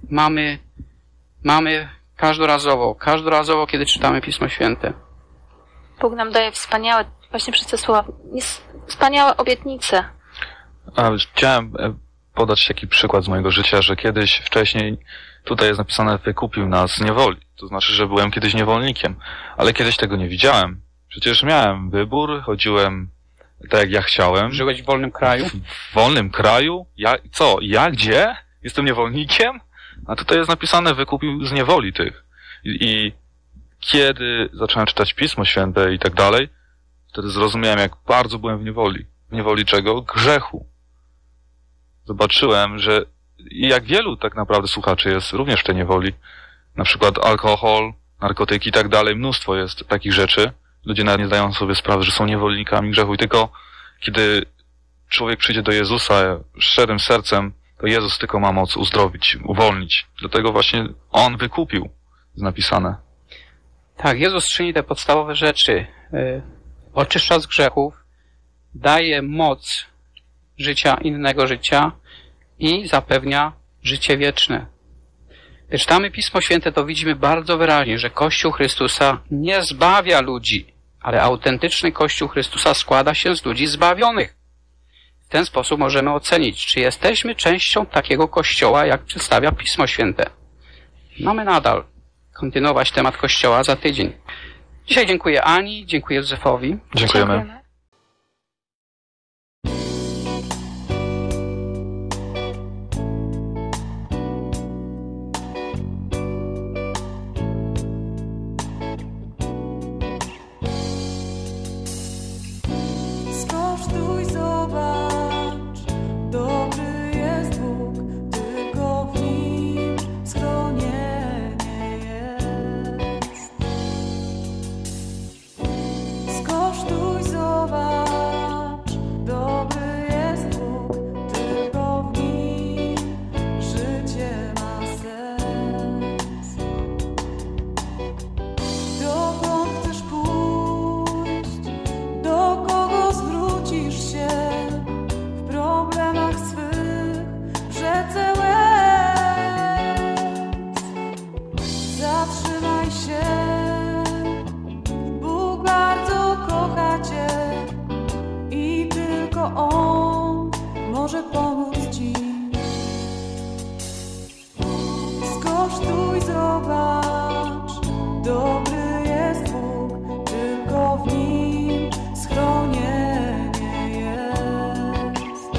Mamy każdorazowo, kiedy czytamy Pismo Święte. Bóg nam daje wspaniałe, właśnie przez te słowa, wspaniałe obietnice. Chciałem podać taki przykład z mojego życia, że kiedyś wcześniej tutaj jest napisane: wykupił nas z niewoli. To znaczy, że byłem kiedyś niewolnikiem, ale kiedyś tego nie widziałem. Przecież miałem wybór, chodziłem tak jak ja chciałem. Żyłeś w wolnym kraju? W wolnym kraju? Ja gdzie? Jestem niewolnikiem? A tutaj jest napisane: wykupił z niewoli tych. I kiedy zacząłem czytać Pismo Święte i tak dalej, wtedy zrozumiałem, jak bardzo byłem w niewoli. W niewoli czego? Grzechu. Zobaczyłem, że jak wielu tak naprawdę słuchaczy jest również w tej niewoli. Na przykład alkohol, narkotyki i tak dalej. Mnóstwo jest takich rzeczy. Ludzie nawet nie zdają sobie sprawy, że są niewolnikami grzechu. I tylko kiedy człowiek przyjdzie do Jezusa szczerym sercem, to Jezus tylko ma moc uzdrowić, uwolnić. Dlatego właśnie On wykupił, jest napisane. Tak, Jezus czyni te podstawowe rzeczy. Oczyszcza z grzechów, daje moc życia, innego życia i zapewnia życie wieczne. Gdy czytamy Pismo Święte, to widzimy bardzo wyraźnie, że Kościół Chrystusa nie zbawia ludzi, ale autentyczny Kościół Chrystusa składa się z ludzi zbawionych. W ten sposób możemy ocenić, czy jesteśmy częścią takiego Kościoła, jak przedstawia Pismo Święte. Mamy nadal kontynuować temat Kościoła za tydzień. Dzisiaj dziękuję Ani, dziękuję Józefowi. Dziękujemy. Skosztuj, zobacz, dobry jest Bóg, tylko w Nim schronienie jest. Skosztuj, zobacz, dobry jest Bóg, tylko w Nim życie ma sens. Dokąd chcesz pójść? Do kogo zwrócisz się w problemach swych w rzece łez? Zatrzymaj się, Bóg bardzo kocha Cię i tylko On może pomóc Ci. Skosztuj, zobacz, dobry jest Bóg, tylko w Nim schronienie jest.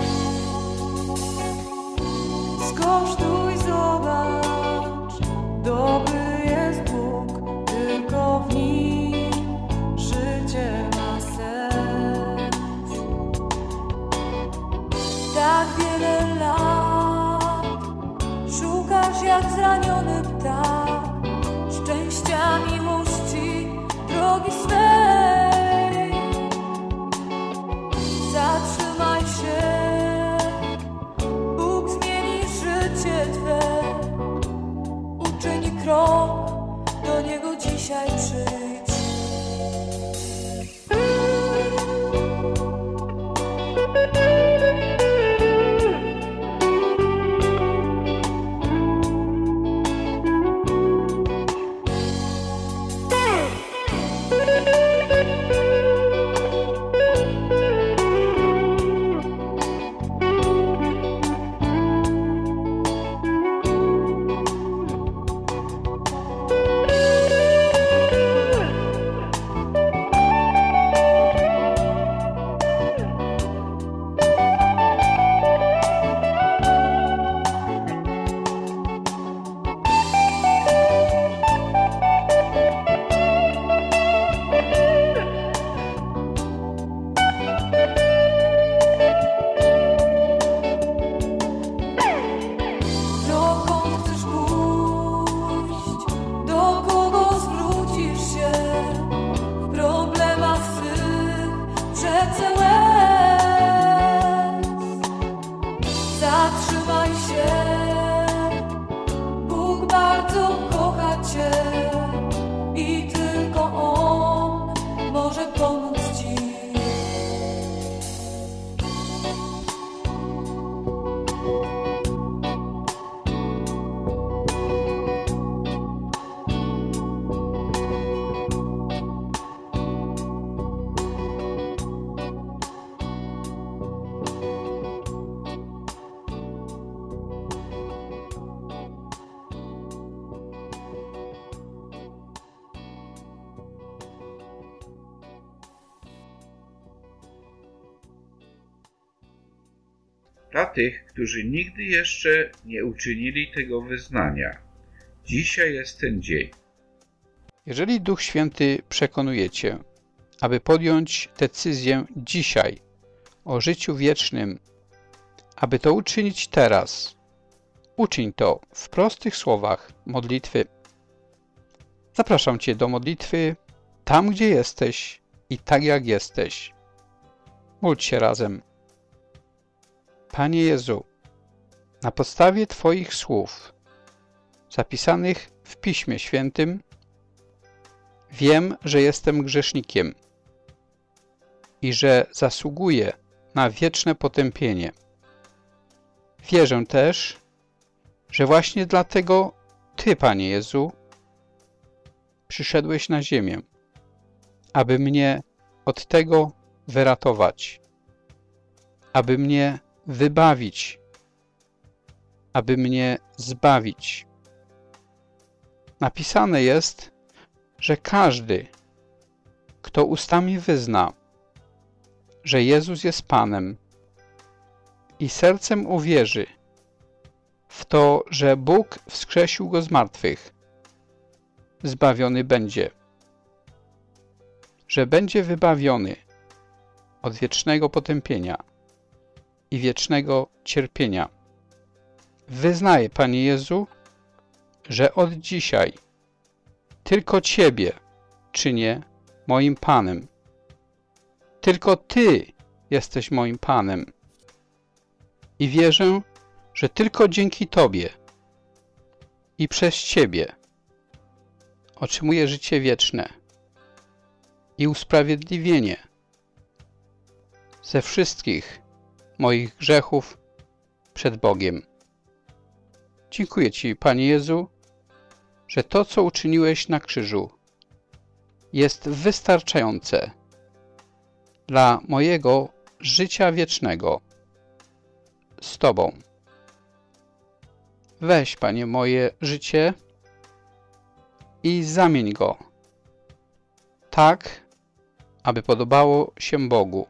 Skosztuj, zobacz, dobry jest Bóg, tylko w Nim życie ma sens. Tak wiele lat szukasz jak zraniony ptak szczęścia, miłości, drogi swej. Zatrzymaj się, Bóg zmieni życie Twe. Uczyń krok, do Niego dzisiaj przyjdź. Dokąd chcesz pójść? Do kogo zwrócisz się w problemach swych w rzece łez? Zatrzymaj się, Bóg bardzo kocha Cię i tylko On może pomóc Ci. Dla tych, którzy nigdy jeszcze nie uczynili tego wyznania, dzisiaj jest ten dzień. Jeżeli Duch Święty przekonuje Cię, aby podjąć decyzję dzisiaj o życiu wiecznym, aby to uczynić teraz, uczyń to w prostych słowach modlitwy. Zapraszam Cię do modlitwy tam, gdzie jesteś i tak jak jesteś. Módl się razem. Panie Jezu, na podstawie Twoich słów zapisanych w Piśmie Świętym wiem, że jestem grzesznikiem i że zasługuję na wieczne potępienie. Wierzę też, że właśnie dlatego Ty, Panie Jezu, przyszedłeś na ziemię, aby mnie od tego wyratować, aby mnie wybawić, aby mnie zbawić. Napisane jest, że każdy, kto ustami wyzna, że Jezus jest Panem i sercem uwierzy w to, że Bóg wskrzesił Go z martwych, zbawiony będzie, że będzie wybawiony od wiecznego potępienia i wiecznego cierpienia. Wyznaję, Panie Jezu, że od dzisiaj tylko Ciebie czynię moim Panem. Tylko Ty jesteś moim Panem. I wierzę, że tylko dzięki Tobie i przez Ciebie otrzymuję życie wieczne i usprawiedliwienie ze wszystkich moich grzechów przed Bogiem. Dziękuję Ci, Panie Jezu, że to, co uczyniłeś na krzyżu, jest wystarczające dla mojego życia wiecznego z Tobą. Weź, Panie, moje życie i zamień go tak, aby podobało się Bogu.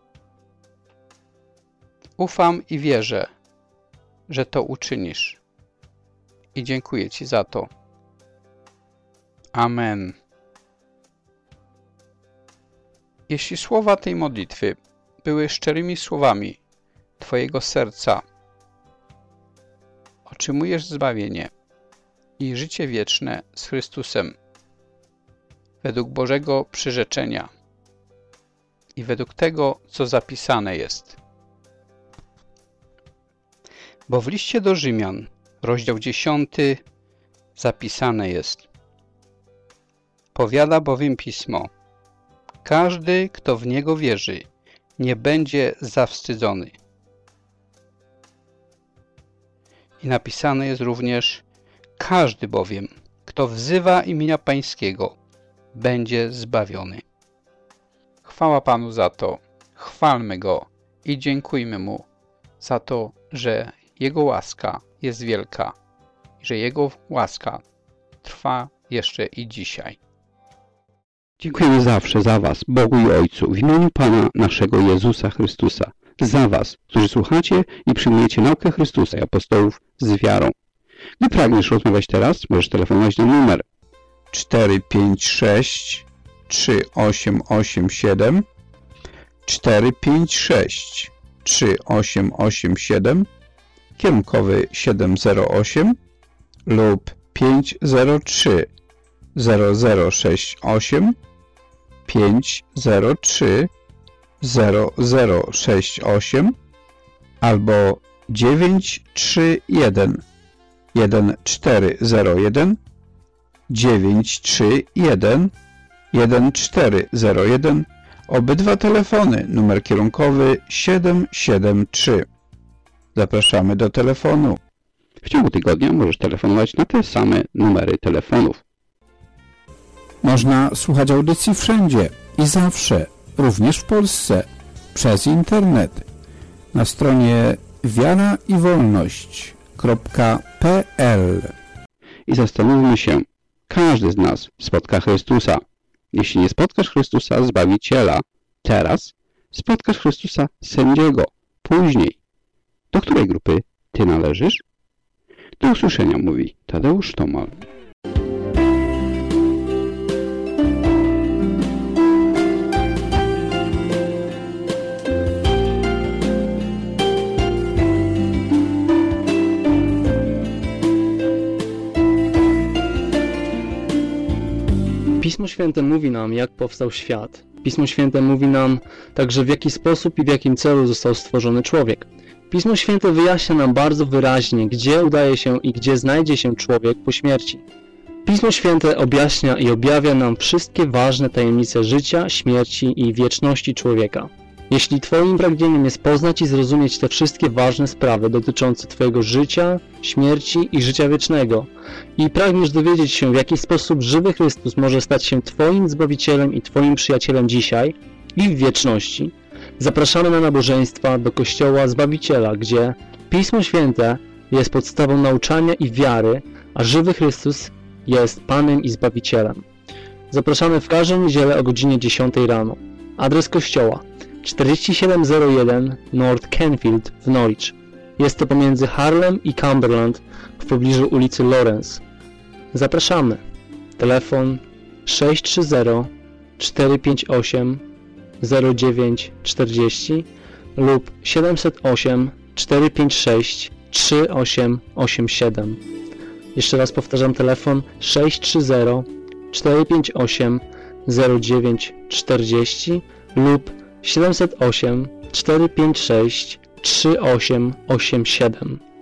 Ufam i wierzę, że to uczynisz. I dziękuję Ci za to. Amen. Jeśli słowa tej modlitwy były szczerymi słowami Twojego serca, otrzymujesz zbawienie i życie wieczne z Chrystusem według Bożego przyrzeczenia i według tego, co zapisane jest. Bo w liście do Rzymian, rozdział 10, zapisane jest: powiada bowiem Pismo, każdy, kto w Niego wierzy, nie będzie zawstydzony. I napisane jest również: każdy bowiem, kto wzywa imienia Pańskiego, będzie zbawiony. Chwała Panu za to, chwalmy Go i dziękujmy Mu za to, że Jego łaska jest wielka i że Jego łaska trwa jeszcze i dzisiaj. Dziękujemy zawsze za Was, Bogu i Ojcu, w imieniu Pana naszego Jezusa Chrystusa, za Was, którzy słuchacie i przyjmujecie naukę Chrystusa i apostołów z wiarą. Gdy pragniesz rozmawiać teraz, możesz telefonować na numer 456 3887 456 3887 kierunkowy 708 lub 503 0068 503 0068 albo 931 1401 931 1401. Obydwa telefony, numer kierunkowy 773. Zapraszamy do telefonu. W ciągu tygodnia możesz telefonować na te same numery telefonów. Można słuchać audycji wszędzie i zawsze, również w Polsce, przez internet. Na stronie wiaraiwolność.pl. I zastanówmy się, każdy z nas spotka Chrystusa. Jeśli nie spotkasz Chrystusa, Zbawiciela, teraz spotkasz Chrystusa, sędziego, później. Do której grupy Ty należysz? Do usłyszenia, mówi Tadeusz Tomal. Pismo Święte mówi nam, jak powstał świat. Pismo Święte mówi nam także, w jaki sposób i w jakim celu został stworzony człowiek. Pismo Święte wyjaśnia nam bardzo wyraźnie, gdzie udaje się i gdzie znajdzie się człowiek po śmierci. Pismo Święte objaśnia i objawia nam wszystkie ważne tajemnice życia, śmierci i wieczności człowieka. Jeśli Twoim pragnieniem jest poznać i zrozumieć te wszystkie ważne sprawy dotyczące Twojego życia, śmierci i życia wiecznego i pragniesz dowiedzieć się, w jaki sposób żywy Chrystus może stać się Twoim Zbawicielem i Twoim przyjacielem dzisiaj i w wieczności, zapraszamy na nabożeństwa do Kościoła Zbawiciela, gdzie Pismo Święte jest podstawą nauczania i wiary, a żywy Chrystus jest Panem i Zbawicielem. Zapraszamy w każdą niedzielę o godzinie 10 rano. Adres kościoła 4701 North Canfield w Norwich. Jest to pomiędzy Harlem i Cumberland w pobliżu ulicy Lawrence. Zapraszamy. Telefon 630 458 0940 lub 708 456 3887. Jeszcze raz powtarzam, telefon 630 458 0940 lub 708 456 3887.